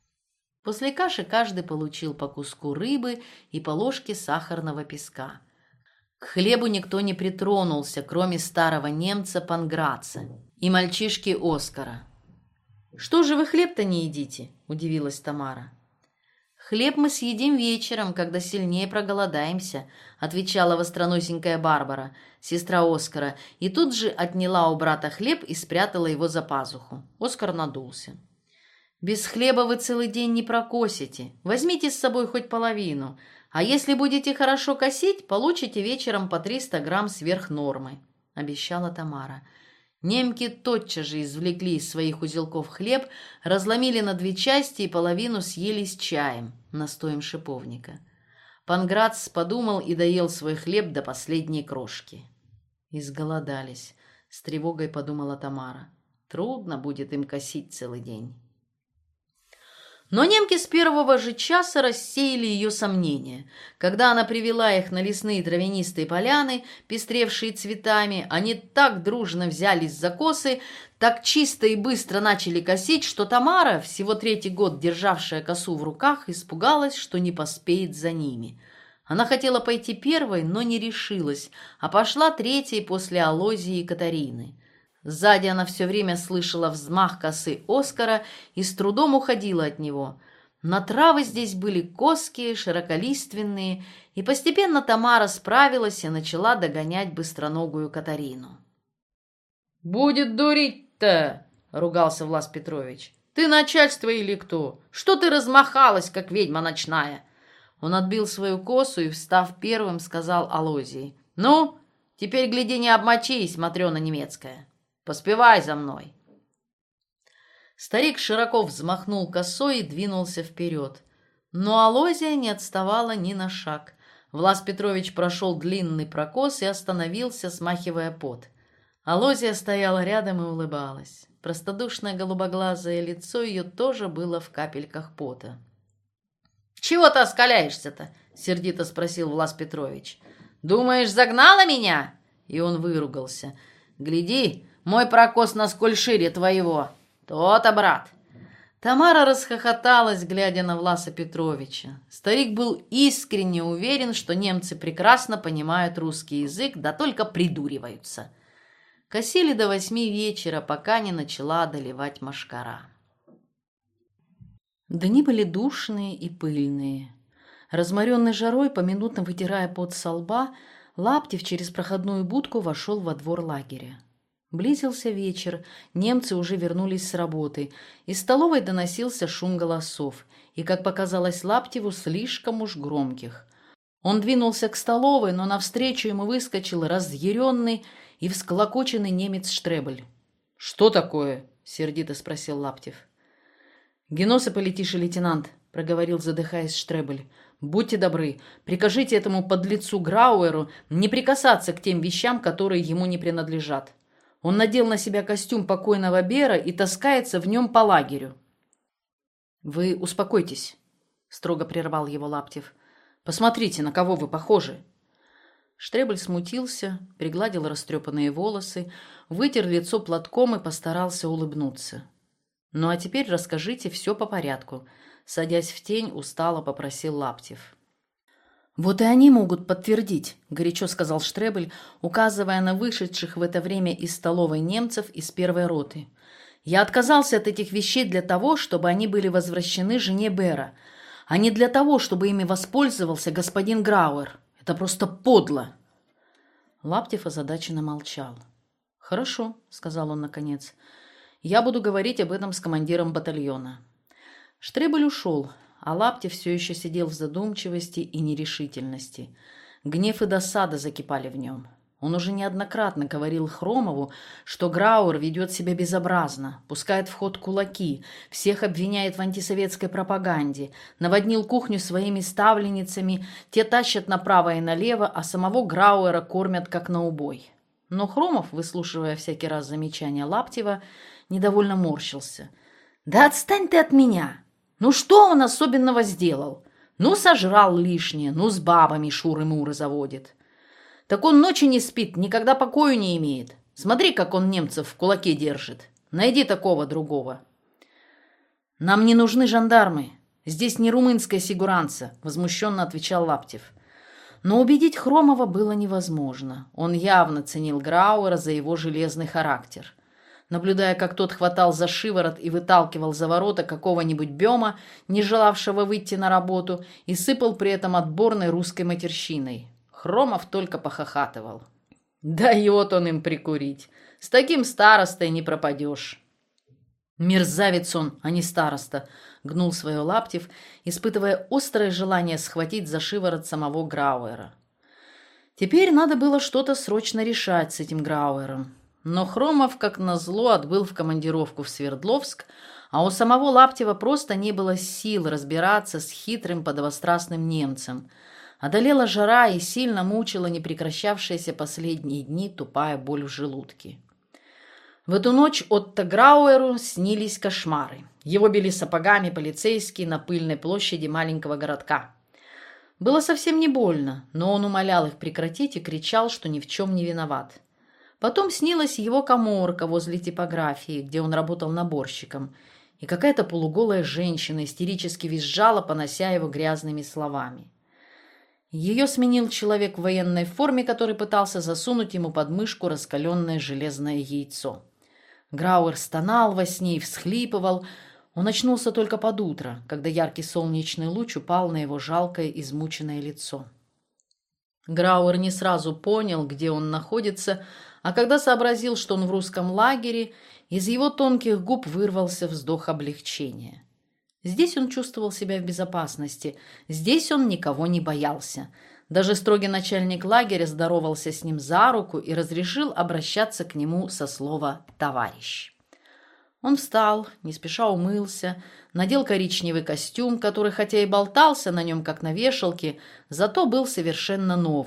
После каши каждый получил по куску рыбы и по ложке сахарного песка. К хлебу никто не притронулся, кроме старого немца Панграца и мальчишки Оскара. «Что же вы хлеб-то не едите?» – удивилась Тамара. «Хлеб мы съедим вечером, когда сильнее проголодаемся», – отвечала востроносенькая Барбара, сестра Оскара, и тут же отняла у брата хлеб и спрятала его за пазуху. Оскар надулся. «Без хлеба вы целый день не прокосите. Возьмите с собой хоть половину, а если будете хорошо косить, получите вечером по триста грамм сверх нормы», – обещала Тамара. Немки тотчас же извлекли из своих узелков хлеб, разломили на две части и половину съели с чаем, настоем шиповника. Панграц подумал и доел свой хлеб до последней крошки. Изголодались, с тревогой подумала Тамара. Трудно будет им косить целый день. Но немки с первого же часа рассеяли ее сомнения. Когда она привела их на лесные травянистые поляны, пестревшие цветами, они так дружно взялись за косы, так чисто и быстро начали косить, что Тамара, всего третий год державшая косу в руках, испугалась, что не поспеет за ними. Она хотела пойти первой, но не решилась, а пошла третьей после Алозии и Катарины. Сзади она все время слышала взмах косы Оскара и с трудом уходила от него. Но травы здесь были коские, широколиственные, и постепенно Тамара справилась и начала догонять быстроногую Катарину. «Будет дурить-то!» — ругался Влас Петрович. «Ты начальство или кто? Что ты размахалась, как ведьма ночная?» Он отбил свою косу и, встав первым, сказал Алозии: «Ну, теперь, гляди, не обмочись, матрена немецкая. Поспевай за мной». Старик широко взмахнул косой и двинулся вперед. Но Алозия не отставала ни на шаг. Влас Петрович прошел длинный прокос и остановился, смахивая пот. Алозия стояла рядом и улыбалась. Простодушное голубоглазое лицо ее тоже было в капельках пота. «Чего ты оскаляешься-то?» — сердито спросил Влас Петрович. «Думаешь, загнала меня?» И он выругался. «Гляди, мой прокос насколько шире твоего. То-то, брат!» Тамара расхохоталась, глядя на Власа Петровича. Старик был искренне уверен, что немцы прекрасно понимают русский язык, да только придуриваются. Косили до восьми вечера, пока не начала одолевать мошкара. Дни были душные и пыльные. Разморенный жарой, поминутно вытирая пот со лба, Лаптев через проходную будку вошел во двор лагеря. Близился вечер, немцы уже вернулись с работы, из столовой доносился шум голосов, и, как показалось Лаптеву, слишком уж громких. Он двинулся к столовой, но навстречу ему выскочил разъяренный и всклокоченный немец Штребель. «Что такое?» — сердито спросил Лаптев. «Геносы полетишь, лейтенант», — проговорил, задыхаясь, Штребель. «Будьте добры, прикажите этому подлецу Грауэру не прикасаться к тем вещам, которые ему не принадлежат. Он надел на себя костюм покойного Бера и таскается в нем по лагерю». «Вы успокойтесь», — строго прервал его Лаптев. «Посмотрите, на кого вы похожи». Штребель смутился, пригладил растрепанные волосы, вытер лицо платком и постарался улыбнуться. «Ну а теперь расскажите все по порядку», — садясь в тень, устало попросил Лаптев. «Вот и они могут подтвердить», — горячо сказал Штребель, указывая на вышедших в это время из столовой немцев из первой роты. «Я отказался от этих вещей для того, чтобы они были возвращены жене Бера, а не для того, чтобы ими воспользовался господин Грауэр. Это просто подло». Лаптев озадаченно молчал. «Хорошо», — сказал он наконец. «Я буду говорить об этом с командиром батальона». Штребель ушел, а Лаптев все еще сидел в задумчивости и нерешительности. Гнев и досада закипали в нем. Он уже неоднократно говорил Хромову, что Грауэр ведет себя безобразно, пускает в ход кулаки, всех обвиняет в антисоветской пропаганде, наводнил кухню своими ставленницами, те тащат направо и налево, а самого Грауэра кормят как на убой. Но Хромов, выслушивая всякий раз замечания Лаптева, недовольно морщился. «Да отстань ты от меня! Ну что он особенного сделал? Ну сожрал лишнее, ну с бабами шуры-муры заводит. Так он ночи не спит, никогда покою не имеет. Смотри, как он немцев в кулаке держит. Найди такого другого». «Нам не нужны жандармы. Здесь не румынская сигуранца», — возмущенно отвечал Лаптев. Но убедить Хромова было невозможно. Он явно ценил Грауэра за его железный характер. Наблюдая, как тот хватал за шиворот и выталкивал за ворота какого-нибудь бема, не желавшего выйти на работу, и сыпал при этом отборной русской матерщиной, Хромов только похохатывал. «Дает он им прикурить. С таким старостой не пропадешь». «Мерзавец он, а не староста», — гнул свое Лаптев, испытывая острое желание схватить за шиворот самого Грауэра. Теперь надо было что-то срочно решать с этим Грауэром. Но Хромов, как назло, отбыл в командировку в Свердловск, а у самого Лаптева просто не было сил разбираться с хитрым подобострастным немцем. Одолела жара и сильно мучила непрекращавшаяся последние дни тупая боль в желудке. В эту ночь Отто Грауэру снились кошмары. Его били сапогами полицейские на пыльной площади маленького городка. Было совсем не больно, но он умолял их прекратить и кричал, что ни в чем не виноват. Потом снилась его каморка возле типографии, где он работал наборщиком, и какая-то полуголая женщина истерически визжала, понося его грязными словами. Ее сменил человек в военной форме, который пытался засунуть ему под мышку раскаленное железное яйцо. Грауэр стонал во сне и всхлипывал. Он очнулся только под утро, когда яркий солнечный луч упал на его жалкое измученное лицо. Грауэр не сразу понял, где он находится, а когда сообразил, что он в русском лагере, из его тонких губ вырвался вздох облегчения. Здесь он чувствовал себя в безопасности, здесь он никого не боялся. Даже строгий начальник лагеря здоровался с ним за руку и разрешил обращаться к нему со слова «товарищ». Он встал, не спеша умылся, надел коричневый костюм, который хотя и болтался на нем, как на вешалке, зато был совершенно новым.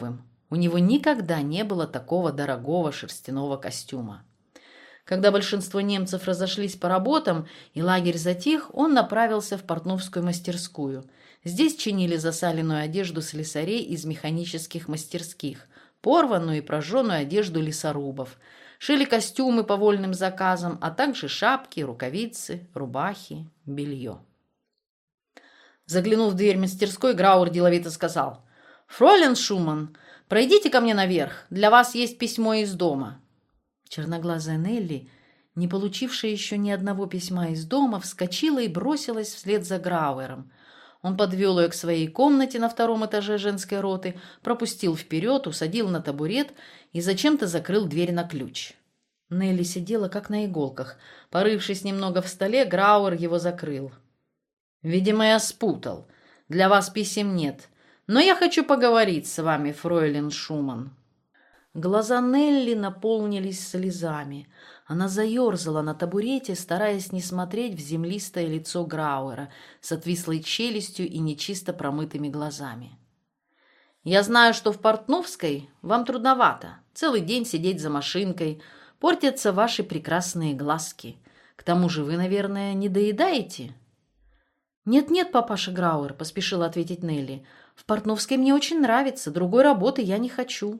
У него никогда не было такого дорогого шерстяного костюма. Когда большинство немцев разошлись по работам и лагерь затих, он направился в портновскую мастерскую. Здесь чинили засаленную одежду слесарей из механических мастерских, порванную и прожженную одежду лесорубов, шили костюмы по вольным заказам, а также шапки, рукавицы, рубахи, белье. Заглянув в дверь мастерской, Грауэр деловито сказал: «Фройлен Шуман, пройдите ко мне наверх, для вас есть письмо из дома». Черноглазая Нелли, не получившая еще ни одного письма из дома, вскочила и бросилась вслед за Грауэром. Он подвел ее к своей комнате на втором этаже женской роты, пропустил вперед, усадил на табурет и зачем-то закрыл дверь на ключ. Нелли сидела как на иголках. Порывшись немного в столе, Грауэр его закрыл. «Видимо, я спутал. Для вас писем нет. Но я хочу поговорить с вами, фройлен Шуман». Глаза Нелли наполнились слезами. Она заерзала на табурете, стараясь не смотреть в землистое лицо Грауэра с отвислой челюстью и нечисто промытыми глазами. «Я знаю, что в Портновской вам трудновато. Целый день сидеть за машинкой. Портятся ваши прекрасные глазки. К тому же вы, наверное, не доедаете?» «Нет-нет, папаша Грауэр», — поспешила ответить Нелли. «В Портновской мне очень нравится. Другой работы я не хочу».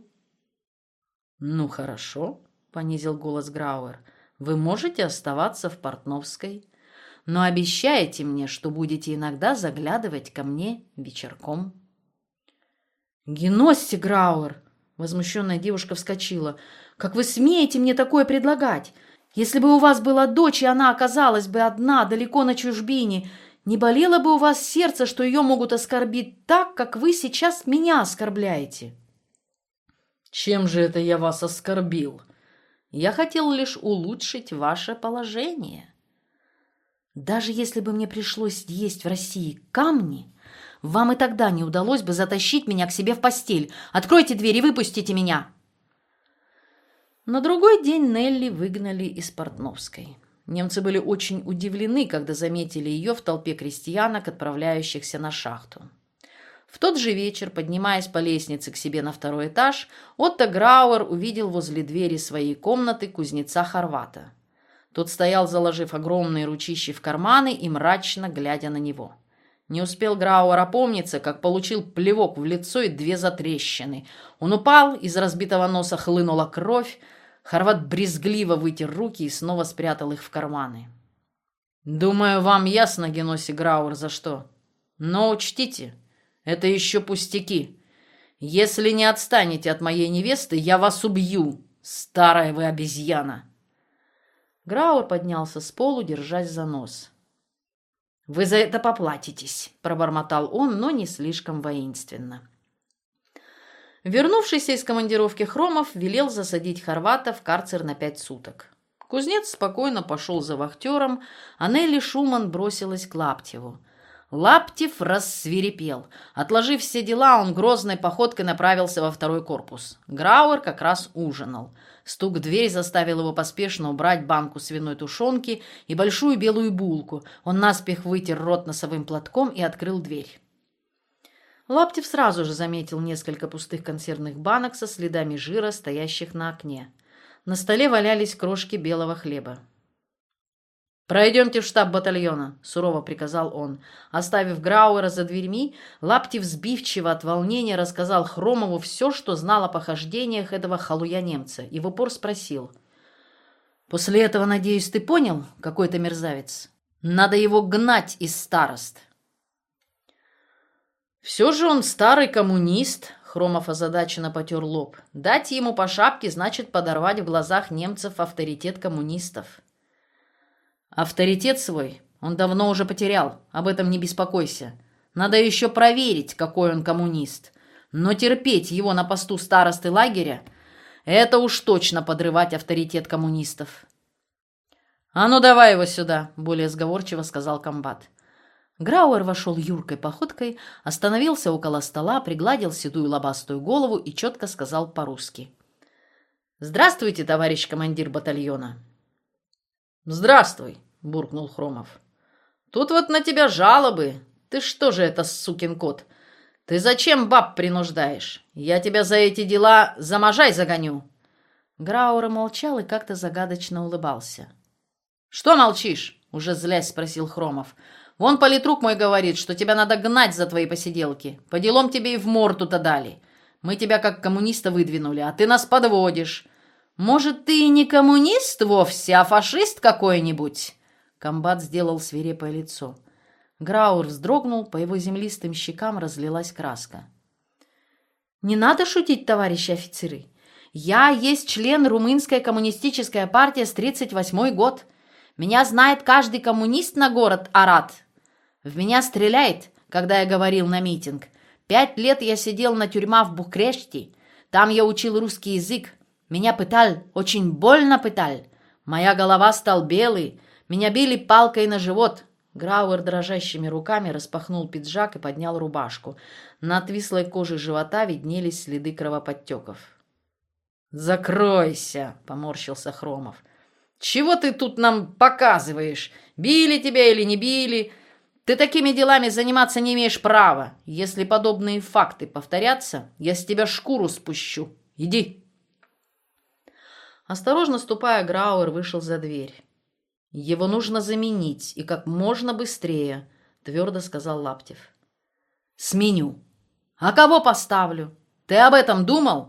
«Ну, хорошо», — понизил голос Грауэр. «Вы можете оставаться в Портновской, но обещаете мне, что будете иногда заглядывать ко мне вечерком». «Геносси, Грауэр!» — возмущенная девушка вскочила. «Как вы смеете мне такое предлагать? Если бы у вас была дочь, и она оказалась бы одна, далеко на чужбине, не болело бы у вас сердце, что ее могут оскорбить так, как вы сейчас меня оскорбляете?» «Чем же это я вас оскорбил? Я хотел лишь улучшить ваше положение». «Даже если бы мне пришлось есть в России камни, вам и тогда не удалось бы затащить меня к себе в постель. Откройте дверь и выпустите меня!» На другой день Нелли выгнали из Портновской. Немцы были очень удивлены, когда заметили ее в толпе крестьянок, отправляющихся на шахту. В тот же вечер, поднимаясь по лестнице к себе на второй этаж, Отто Грауэр увидел возле двери своей комнаты кузнеца Хорвата. Тот стоял, заложив огромные ручищи в карманы и мрачно глядя на него. Не успел Грауэр опомниться, как получил плевок в лицо и две затрещины. Он упал, из разбитого носа хлынула кровь. Хорват брезгливо вытер руки и снова спрятал их в карманы. «Думаю, вам ясно, Геносси Грауэр, за что. Но учтите, это еще пустяки. Если не отстанете от моей невесты, я вас убью, старая вы обезьяна!» Грауэр поднялся с полу, держась за нос. «Вы за это поплатитесь», — пробормотал он, но не слишком воинственно. Вернувшийся из командировки Хромов велел засадить Хорвата в карцер на пять суток. Кузнец спокойно пошел за вахтером, а Нелли Шуман бросилась к Лаптеву. Лаптев рассвирепел. Отложив все дела, он грозной походкой направился во второй корпус. Грауэр как раз ужинал. Стук в дверь заставил его поспешно убрать банку свиной тушенки и большую белую булку. Он наспех вытер рот носовым платком и открыл дверь. Лаптев сразу же заметил несколько пустых консервных банок со следами жира, стоящих на окне. На столе валялись крошки белого хлеба. «Пройдемте в штаб батальона», — сурово приказал он. Оставив Грауэра за дверьми, Лаптев сбивчиво от волнения рассказал Хромову все, что знал о похождениях этого халуя-немца, и в упор спросил: «После этого, надеюсь, ты понял, какой ты мерзавец? Надо его гнать из старост». «Все же он старый коммунист», — Хромов озадаченно потер лоб. «Дать ему по шапке значит подорвать в глазах немцев авторитет коммунистов». «Авторитет свой он давно уже потерял, об этом не беспокойся. Надо еще проверить, какой он коммунист. Но терпеть его на посту старосты лагеря — это уж точно подрывать авторитет коммунистов». «А ну давай его сюда», — более сговорчиво сказал комбат. Грауэр вошел юркой походкой, остановился около стола, пригладил седую лобастую голову и четко сказал по-русски: «Здравствуйте, товарищ командир батальона». «Здравствуй», — буркнул Хромов. «Тут вот на тебя жалобы. Ты что же это, сукин кот? Ты зачем баб принуждаешь? Я тебя за эти дела за можай загоню. Грауэр молчал и как-то загадочно улыбался. Что молчишь? Уже злясь спросил Хромов. Вон политрук мой говорит, что тебя надо гнать за твои посиделки. По делам тебе и в морду-то дали. Мы тебя как коммуниста выдвинули, а ты нас подводишь. Может, ты и не коммунист вовсе, а фашист какой-нибудь? Комбат сделал свирепое лицо. Грауэр вздрогнул, по его землистым щекам разлилась краска. «Не надо шутить, товарищи офицеры. Я есть член Румынской коммунистической партии с тридцать восьмой год. Меня знает каждый коммунист на город Арат. В меня стреляет, когда я говорил на митинг. Пять лет я сидел на тюрьма в Бухареште. Там я учил русский язык. Меня пытали, очень больно пытали. Моя голова стала белой. Меня били палкой на живот». Грауэр дрожащими руками распахнул пиджак и поднял рубашку. На отвислой коже живота виднелись следы кровоподтеков. «Закройся!» — поморщился Хромов. «Чего ты тут нам показываешь? Били тебя или не били? Ты такими делами заниматься не имеешь права. Если подобные факты повторятся, я с тебя шкуру спущу. Иди!» Осторожно ступая, Грауэр вышел за дверь. «Его нужно заменить, и как можно быстрее», — твердо сказал Лаптев. «Сменю. А кого поставлю? Ты об этом думал?»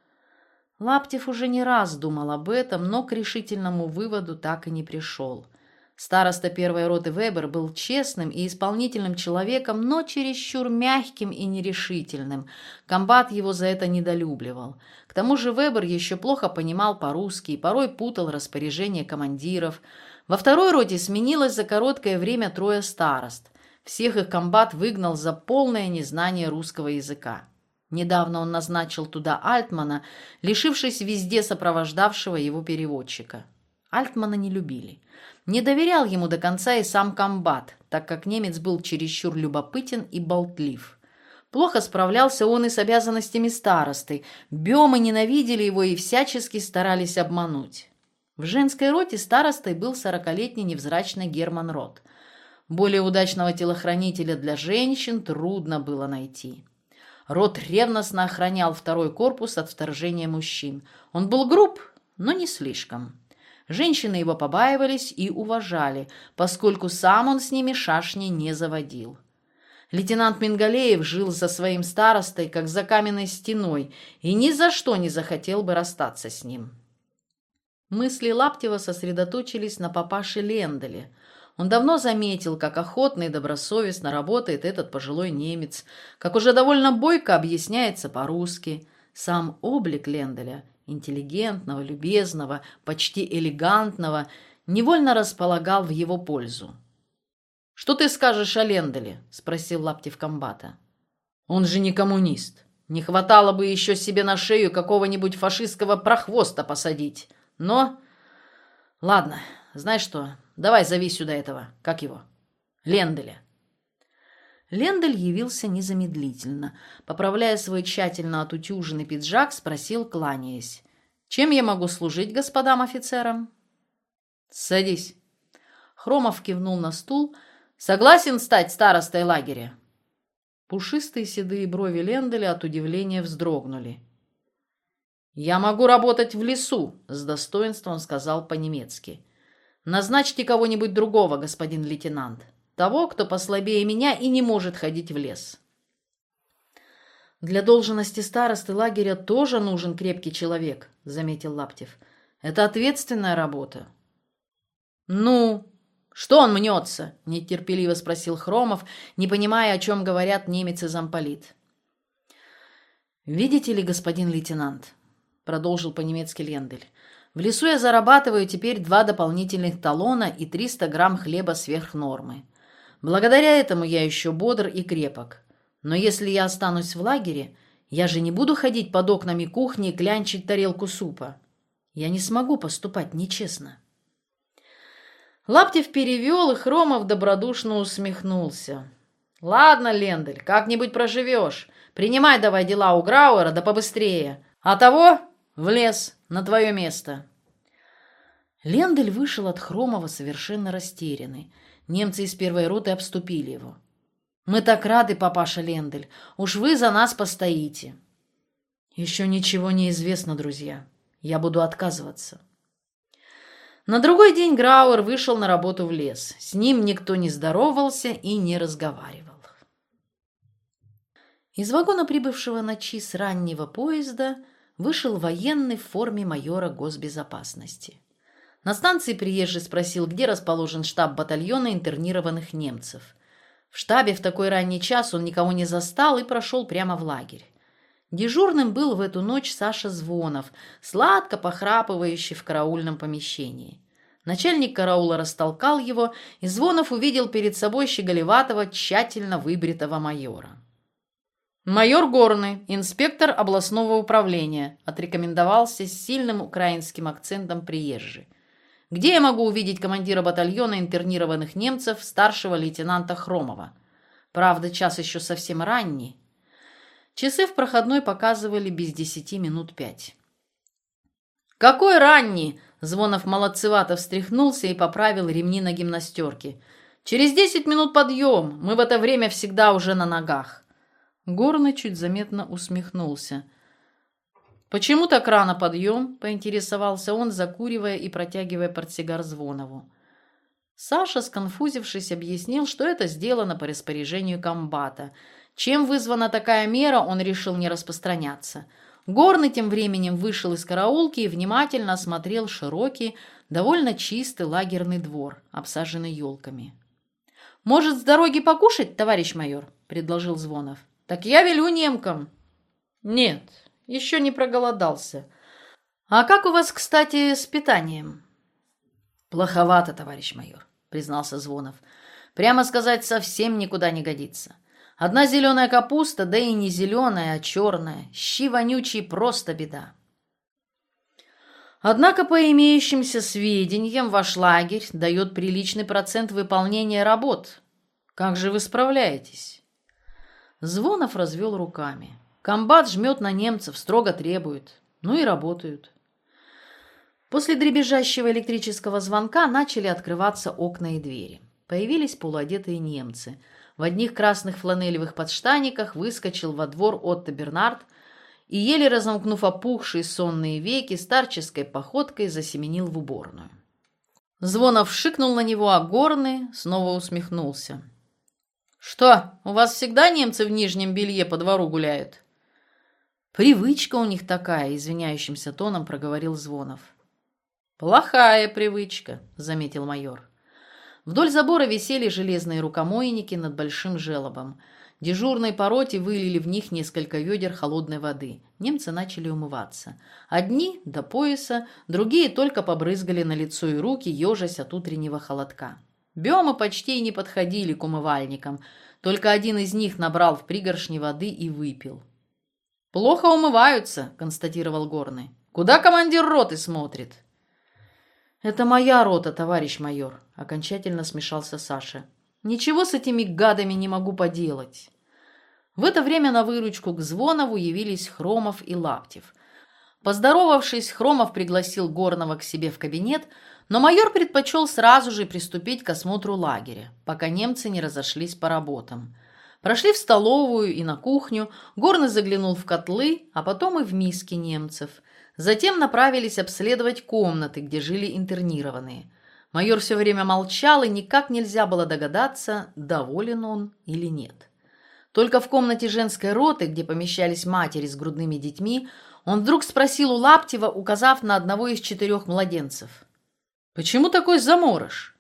Лаптев уже не раз думал об этом, но к решительному выводу так и не пришел. Староста первой роты Вебер был честным и исполнительным человеком, но чересчур мягким и нерешительным. Комбат его за это недолюбливал. К тому же Вебер еще плохо понимал по-русски и порой путал распоряжения командиров. Во второй роте сменилось за короткое время трое старост. Всех их комбат выгнал за полное незнание русского языка. Недавно он назначил туда Альтмана, лишившись везде сопровождавшего его переводчика. Альтмана не любили. Не доверял ему до конца и сам комбат, так как немец был чересчур любопытен и болтлив. Плохо справлялся он и с обязанностями старосты. Бемы ненавидели его и всячески старались обмануть. В женской роте старостой был сорокалетний невзрачный Герман Рот. Более удачного телохранителя для женщин трудно было найти. Рот ревностно охранял второй корпус от вторжения мужчин. Он был груб, но не слишком. Женщины его побаивались и уважали, поскольку сам он с ними шашни не заводил. Лейтенант Мингалеев жил за своим старостой, как за каменной стеной, и ни за что не захотел бы расстаться с ним. Мысли Лаптева сосредоточились на папаше Ленделе. Он давно заметил, как охотно и добросовестно работает этот пожилой немец, как уже довольно бойко объясняется по-русски. Сам облик Ленделя, интеллигентного, любезного, почти элегантного, невольно располагал в его пользу. «Что ты скажешь о Ленделе?» — спросил Лаптев комбата. «Он же не коммунист. Не хватало бы еще себе на шею какого-нибудь фашистского прохвоста посадить. Но... Ладно, знаешь что, давай зови сюда этого, как его, Ленделя». Лендель явился незамедлительно. Поправляя свой тщательно отутюженный пиджак, спросил, кланяясь: «Чем я могу служить господам офицерам?» «Садись». Хромов кивнул на стул. «Согласен стать старостой лагеря?» Пушистые седые брови Ленделя от удивления вздрогнули. «Я могу работать в лесу», — с достоинством сказал по-немецки. «Назначьте кого-нибудь другого, господин лейтенант. Того, кто послабее меня и не может ходить в лес». «Для должности старосты лагеря тоже нужен крепкий человек», — заметил Лаптев. «Это ответственная работа». «Ну, что он мнется?» — нетерпеливо спросил Хромов, не понимая, о чем говорят немец и замполит. «Видите ли, господин лейтенант», — продолжил по-немецки Лендель, «в лесу я зарабатываю теперь два дополнительных талона и триста грамм хлеба сверх нормы. Благодаря этому я еще бодр и крепок. Но если я останусь в лагере, я же не буду ходить под окнами кухни и клянчить тарелку супа. Я не смогу поступать нечестно». Лаптев перевел, и Хромов добродушно усмехнулся. «Ладно, Лендель, как-нибудь проживешь. Принимай давай дела у Грауэра, да побыстрее. А того в лес, на твое место». Лендель вышел от Хромова совершенно растерянный. Немцы из первой роты обступили его. Мы так рады, папаша Лендель. Уж вы за нас постоите. Еще ничего не известно, друзья. Я буду отказываться. На другой день Грауэр вышел на работу в лес. С ним никто не здоровался и не разговаривал. Из вагона, прибывшего на ЧИС раннего поезда, вышел военный в форме майора госбезопасности. На станции приезжий спросил, где расположен штаб батальона интернированных немцев. В штабе в такой ранний час он никого не застал и прошел прямо в лагерь. Дежурным был в эту ночь Саша Звонов, сладко похрапывающий в караульном помещении. Начальник караула растолкал его, и Звонов увидел перед собой щеголеватого, тщательно выбритого майора. «Майор Горный, инспектор областного управления», отрекомендовался с сильным украинским акцентом приезжий. «Где я могу увидеть командира батальона интернированных немцев, старшего лейтенанта Хромова? Правда, час еще совсем ранний». Часы в проходной показывали без десяти минут пять. «Какой ранний?» Звонов молодцевато встряхнулся и поправил ремни на гимнастерке. «Через десять минут подъем. Мы в это время всегда уже на ногах». Горный чуть заметно усмехнулся. «Почему так рано подъем?» – поинтересовался он, закуривая и протягивая портсигар Звонову. Саша, сконфузившись, объяснил, что это сделано по распоряжению комбата. Чем вызвана такая мера, он решил не распространяться. Горный тем временем вышел из караулки и внимательно осмотрел широкий, довольно чистый лагерный двор, обсаженный елками. «Может, с дороги покушать, товарищ майор?» – предложил Звонов. «Так я велю немкам». «Нет, еще не проголодался. А как у вас, кстати, с питанием?» «Плоховато, товарищ майор», — признался Звонов. «Прямо сказать, совсем никуда не годится. Одна зеленая капуста, да и не зеленая, а черная. Щи вонючие, просто беда». «Однако, по имеющимся сведениям, ваш лагерь дает приличный процент выполнения работ. Как же вы справляетесь?» Звонов развел руками. «Комбат жмет на немцев, строго требует. Ну и работают». После дребезжащего электрического звонка начали открываться окна и двери. Появились полуодетые немцы. В одних красных фланелевых подштаниках выскочил во двор Отто Бернард и, еле разомкнув опухшие сонные веки, старческой походкой засеменил в уборную. Звонов шикнул на него, а Горный снова усмехнулся. «Что, у вас всегда немцы в нижнем белье по двору гуляют?» «Привычка у них такая», — извиняющимся тоном проговорил Звонов. «Плохая привычка», — заметил майор. Вдоль забора висели железные рукомойники над большим желобом. Дежурные по роте вылили в них несколько ведер холодной воды. Немцы начали умываться. Одни до пояса, другие только побрызгали на лицо и руки, ежась от утреннего холодка. Бемы почти и не подходили к умывальникам, только один из них набрал в пригоршни воды и выпил. «Плохо умываются», — констатировал Горный. «Куда командир роты смотрит?» «Это моя рота, товарищ майор», — окончательно смешался Саша. «Ничего с этими гадами не могу поделать». В это время на выручку к Звонову явились Хромов и Лаптев. Поздоровавшись, Хромов пригласил Горного к себе в кабинет, но майор предпочел сразу же приступить к осмотру лагеря, пока немцы не разошлись по работам. Прошли в столовую и на кухню, Горный заглянул в котлы, а потом и в миски немцев. Затем направились обследовать комнаты, где жили интернированные. Майор все время молчал, и никак нельзя было догадаться, доволен он или нет. Только в комнате женской роты, где помещались матери с грудными детьми, он вдруг спросил у Лаптева, указав на одного из четырех младенцев. «Почему такой заморож?»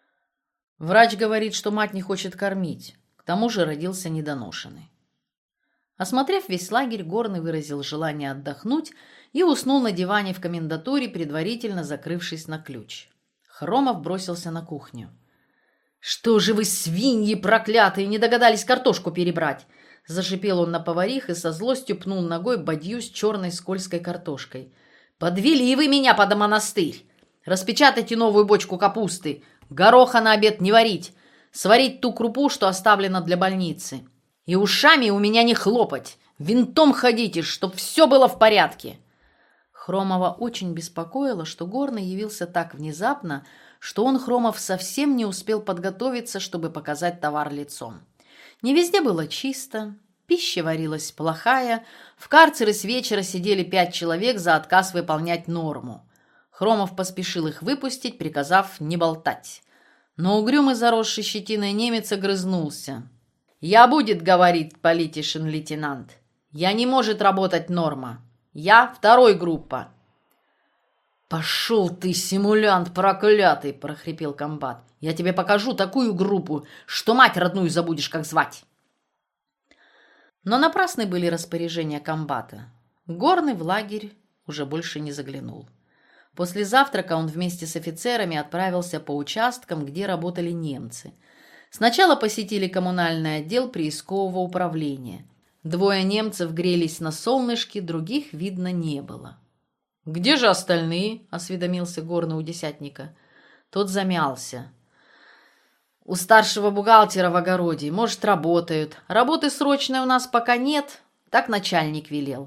Врач говорит, что мать не хочет кормить. К тому же родился недоношенный. Осмотрев весь лагерь, Горный выразил желание отдохнуть и уснул на диване в комендатуре, предварительно закрывшись на ключ. Хромов бросился на кухню. «Что же вы, свиньи проклятые, не догадались картошку перебрать?» Зашипел он на поварих и со злостью пнул ногой бадью с черной скользкой картошкой. «Подвели вы меня под монастырь! Распечатайте новую бочку капусты! Гороха на обед не варить! Сварить ту крупу, что оставлена для больницы! И ушами у меня не хлопать! Винтом ходите, чтоб все было в порядке!» Хромова очень беспокоило, что Горный явился так внезапно, что он, Хромов, совсем не успел подготовиться, чтобы показать товар лицом. Не везде было чисто, пища варилась плохая, в карцере с вечера сидели пять человек за отказ выполнять норму. Хромов поспешил их выпустить, приказав не болтать. Но угрюмый заросший щетиной немец огрызнулся. «Я будет, — говорит политишин лейтенант, — я не может работать норма. Я второй группа». «Пошел ты, симулянт проклятый!» — прохрипел комбат. «Я тебе покажу такую группу, что мать родную забудешь, как звать!» Но напрасны были распоряжения комбата. Горный в лагерь уже больше не заглянул. После завтрака он вместе с офицерами отправился по участкам, где работали немцы. Сначала посетили коммунальный отдел приискового управления. Двое немцев грелись на солнышке, других видно не было. «Где же остальные?» – осведомился Горный у десятника. Тот замялся. «У старшего бухгалтера в огороде. Может, работают. Работы срочной у нас пока нет, так начальник велел».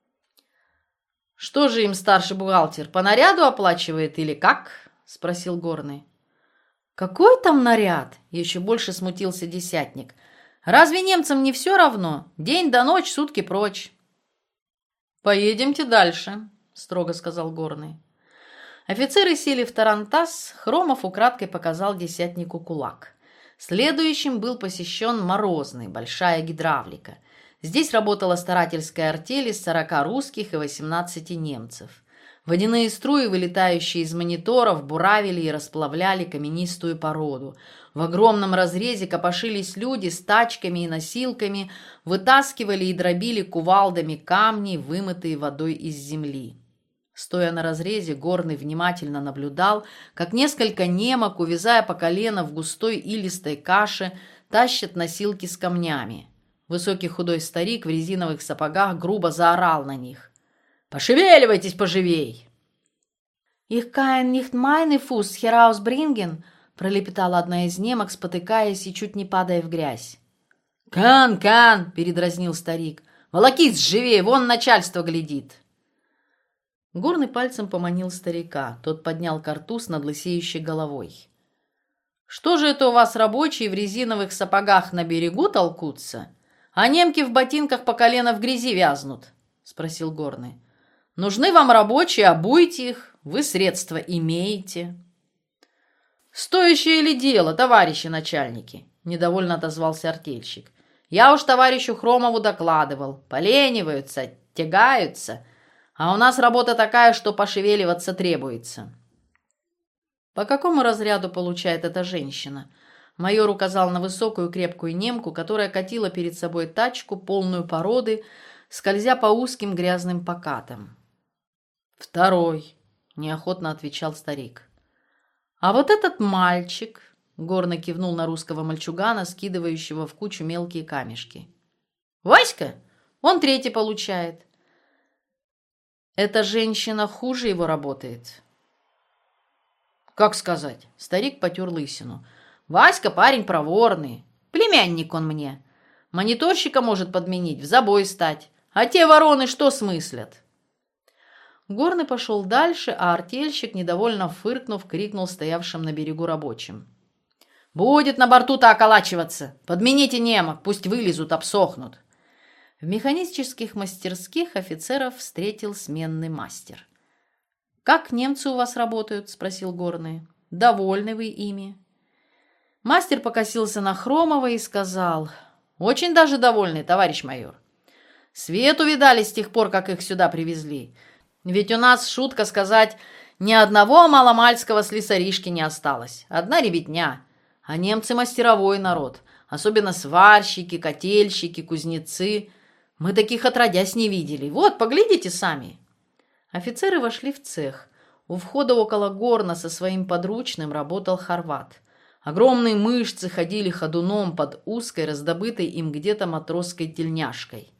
«Что же им старший бухгалтер, по наряду оплачивает или как?» – спросил Горный. «Какой там наряд?» – еще больше смутился десятник. «Разве немцам не все равно? День до ночи, сутки прочь». «Поедемте дальше», — строго сказал Горный. Офицеры сели в тарантас, Хромов украдкой показал десятнику кулак. Следующим был посещен Морозный, большая гидравлика. Здесь работала старательская артель из сорока русских и восемнадцати немцев. Водяные струи, вылетающие из мониторов, буравили и расплавляли каменистую породу. В огромном разрезе копошились люди с тачками и носилками, вытаскивали и дробили кувалдами камни, вымытые водой из земли. Стоя на разрезе, Горный внимательно наблюдал, как несколько немок, увязая по колено в густой илистой каше, тащат носилки с камнями. Высокий худой старик в резиновых сапогах грубо заорал на них. «Пошевеливайтесь поживей!» «Их кайн нихт майны фус хераусбринген», пролепетала одна из немок, спотыкаясь и чуть не падая в грязь. «Кан, кан!» — передразнил старик. «Волокись живее, вон начальство глядит!» Горный пальцем поманил старика. Тот поднял картуз над лысеющей головой. «Что же это у вас рабочие в резиновых сапогах на берегу толкутся, а немки в ботинках по колено в грязи вязнут?» — спросил Горный. «Нужны вам рабочие, обуйте их, вы средства имеете». «Стоящее ли дело, товарищи начальники?» — недовольно отозвался артельщик. «Я уж товарищу Хромову докладывал. Полениваются, тягаются. А у нас работа такая, что пошевеливаться требуется». «По какому разряду получает эта женщина?» Майор указал на высокую крепкую немку, которая катила перед собой тачку, полную породы, скользя по узким грязным покатам. «Второй», — неохотно отвечал старик. «А вот этот мальчик», — Горный кивнул на русского мальчугана, скидывающего в кучу мелкие камешки. «Васька? Он третий получает». «Эта женщина хуже его работает?» «Как сказать?» — старик потер лысину. «Васька парень проворный. Племянник он мне. Мониторщика может подменить, в забой стать. А те вороны что смыслят?» Горный пошел дальше, а артельщик, недовольно фыркнув, крикнул стоявшим на берегу рабочим. «Будет на борту-то околачиваться! Подмените немок, пусть вылезут, обсохнут!» В механических мастерских офицеров встретил сменный мастер. «Как немцы у вас работают?» – спросил Горный. «Довольны вы ими?» Мастер покосился на Хромова и сказал: «Очень даже довольны, товарищ майор. Свету видали с тех пор, как их сюда привезли. Ведь у нас, шутка сказать, ни одного маломальского слесаришки не осталось. Одна ребятня. А немцы мастеровой народ. Особенно сварщики, котельщики, кузнецы. Мы таких отродясь не видели. Вот, поглядите сами». Офицеры вошли в цех. У входа около горна со своим подручным работал хорват. Огромные мышцы ходили ходуном под узкой, раздобытой им где-то матросской тельняшкой.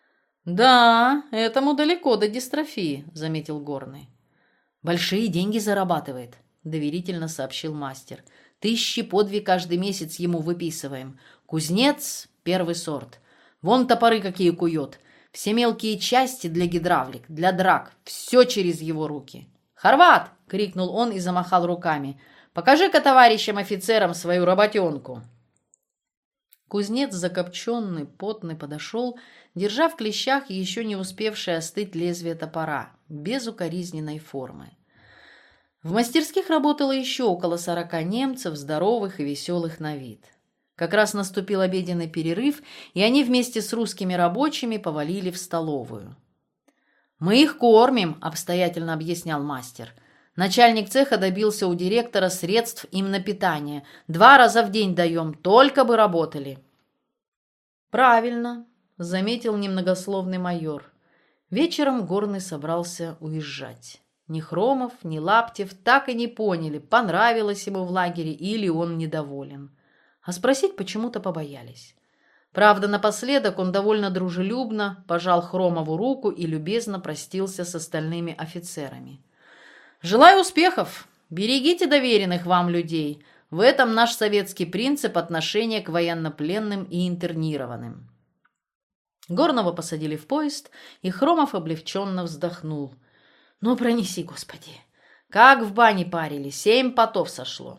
«Да, этому далеко до дистрофии», — заметил Горный. «Большие деньги зарабатывает», — доверительно сообщил мастер. «Тысячи по две каждый месяц ему выписываем. Кузнец — первый сорт. Вон топоры какие кует. Все мелкие части для гидравлик, для драк. Все через его руки». «Хорват!» — крикнул он и замахал руками. «Покажи-ка товарищам офицерам свою работенку». Кузнец, закопченный, потный, подошел, держа в клещах еще не успевшее остыть лезвие топора, без укоризненной формы. В мастерских работало еще около сорока немцев, здоровых и веселых на вид. Как раз наступил обеденный перерыв, и они вместе с русскими рабочими повалили в столовую. «Мы их кормим», — обстоятельно объяснял мастер. Начальник цеха добился у директора средств им на питание. Два раза в день даем, только бы работали. «Правильно», — заметил немногословный майор. Вечером Горный собрался уезжать. Ни Хромов, ни Лаптев так и не поняли, понравилось ему в лагере или он недоволен. А спросить почему-то побоялись. Правда, напоследок он довольно дружелюбно пожал Хромову руку и любезно простился с остальными офицерами. «Желаю успехов! Берегите доверенных вам людей. В этом наш советский принцип отношения к военнопленным и интернированным». Горного посадили в поезд, и Хромов облегченно вздохнул. «Ну, пронеси, Господи! Как в бане парили, семь потов сошло!»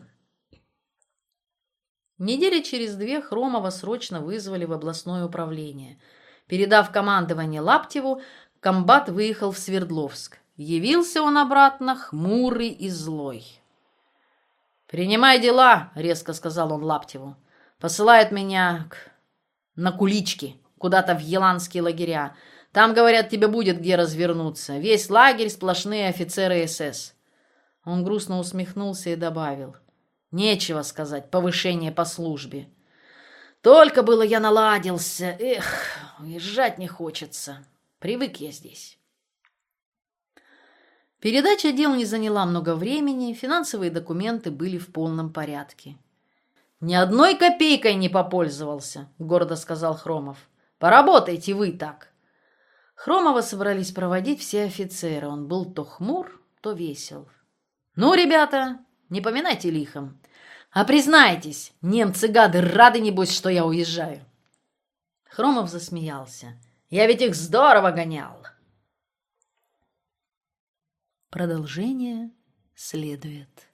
Недели через две Хромова срочно вызвали в областное управление. Передав командование Лаптеву, комбат выехал в Свердловск. Явился он обратно хмурый и злой. «Принимай дела», — резко сказал он Лаптеву. «Посылает меня к... на кулички, куда-то в еланские лагеря. Там, говорят, тебе будет где развернуться. Весь лагерь сплошные офицеры СС». Он грустно усмехнулся и добавил. «Нечего сказать, повышение по службе. Только было я наладился. Эх, уезжать не хочется. Привык я здесь». Передача дел не заняла много времени, финансовые документы были в полном порядке. «Ни одной копейкой не попользовался», — гордо сказал Хромов. «Поработайте вы так». Хромова собрались проводить все офицеры. Он был то хмур, то весел. «Ну, ребята, не поминайте лихом. А признайтесь, немцы-гады рады, небось, что я уезжаю». Хромов засмеялся. «Я ведь их здорово гонял». Продолжение следует.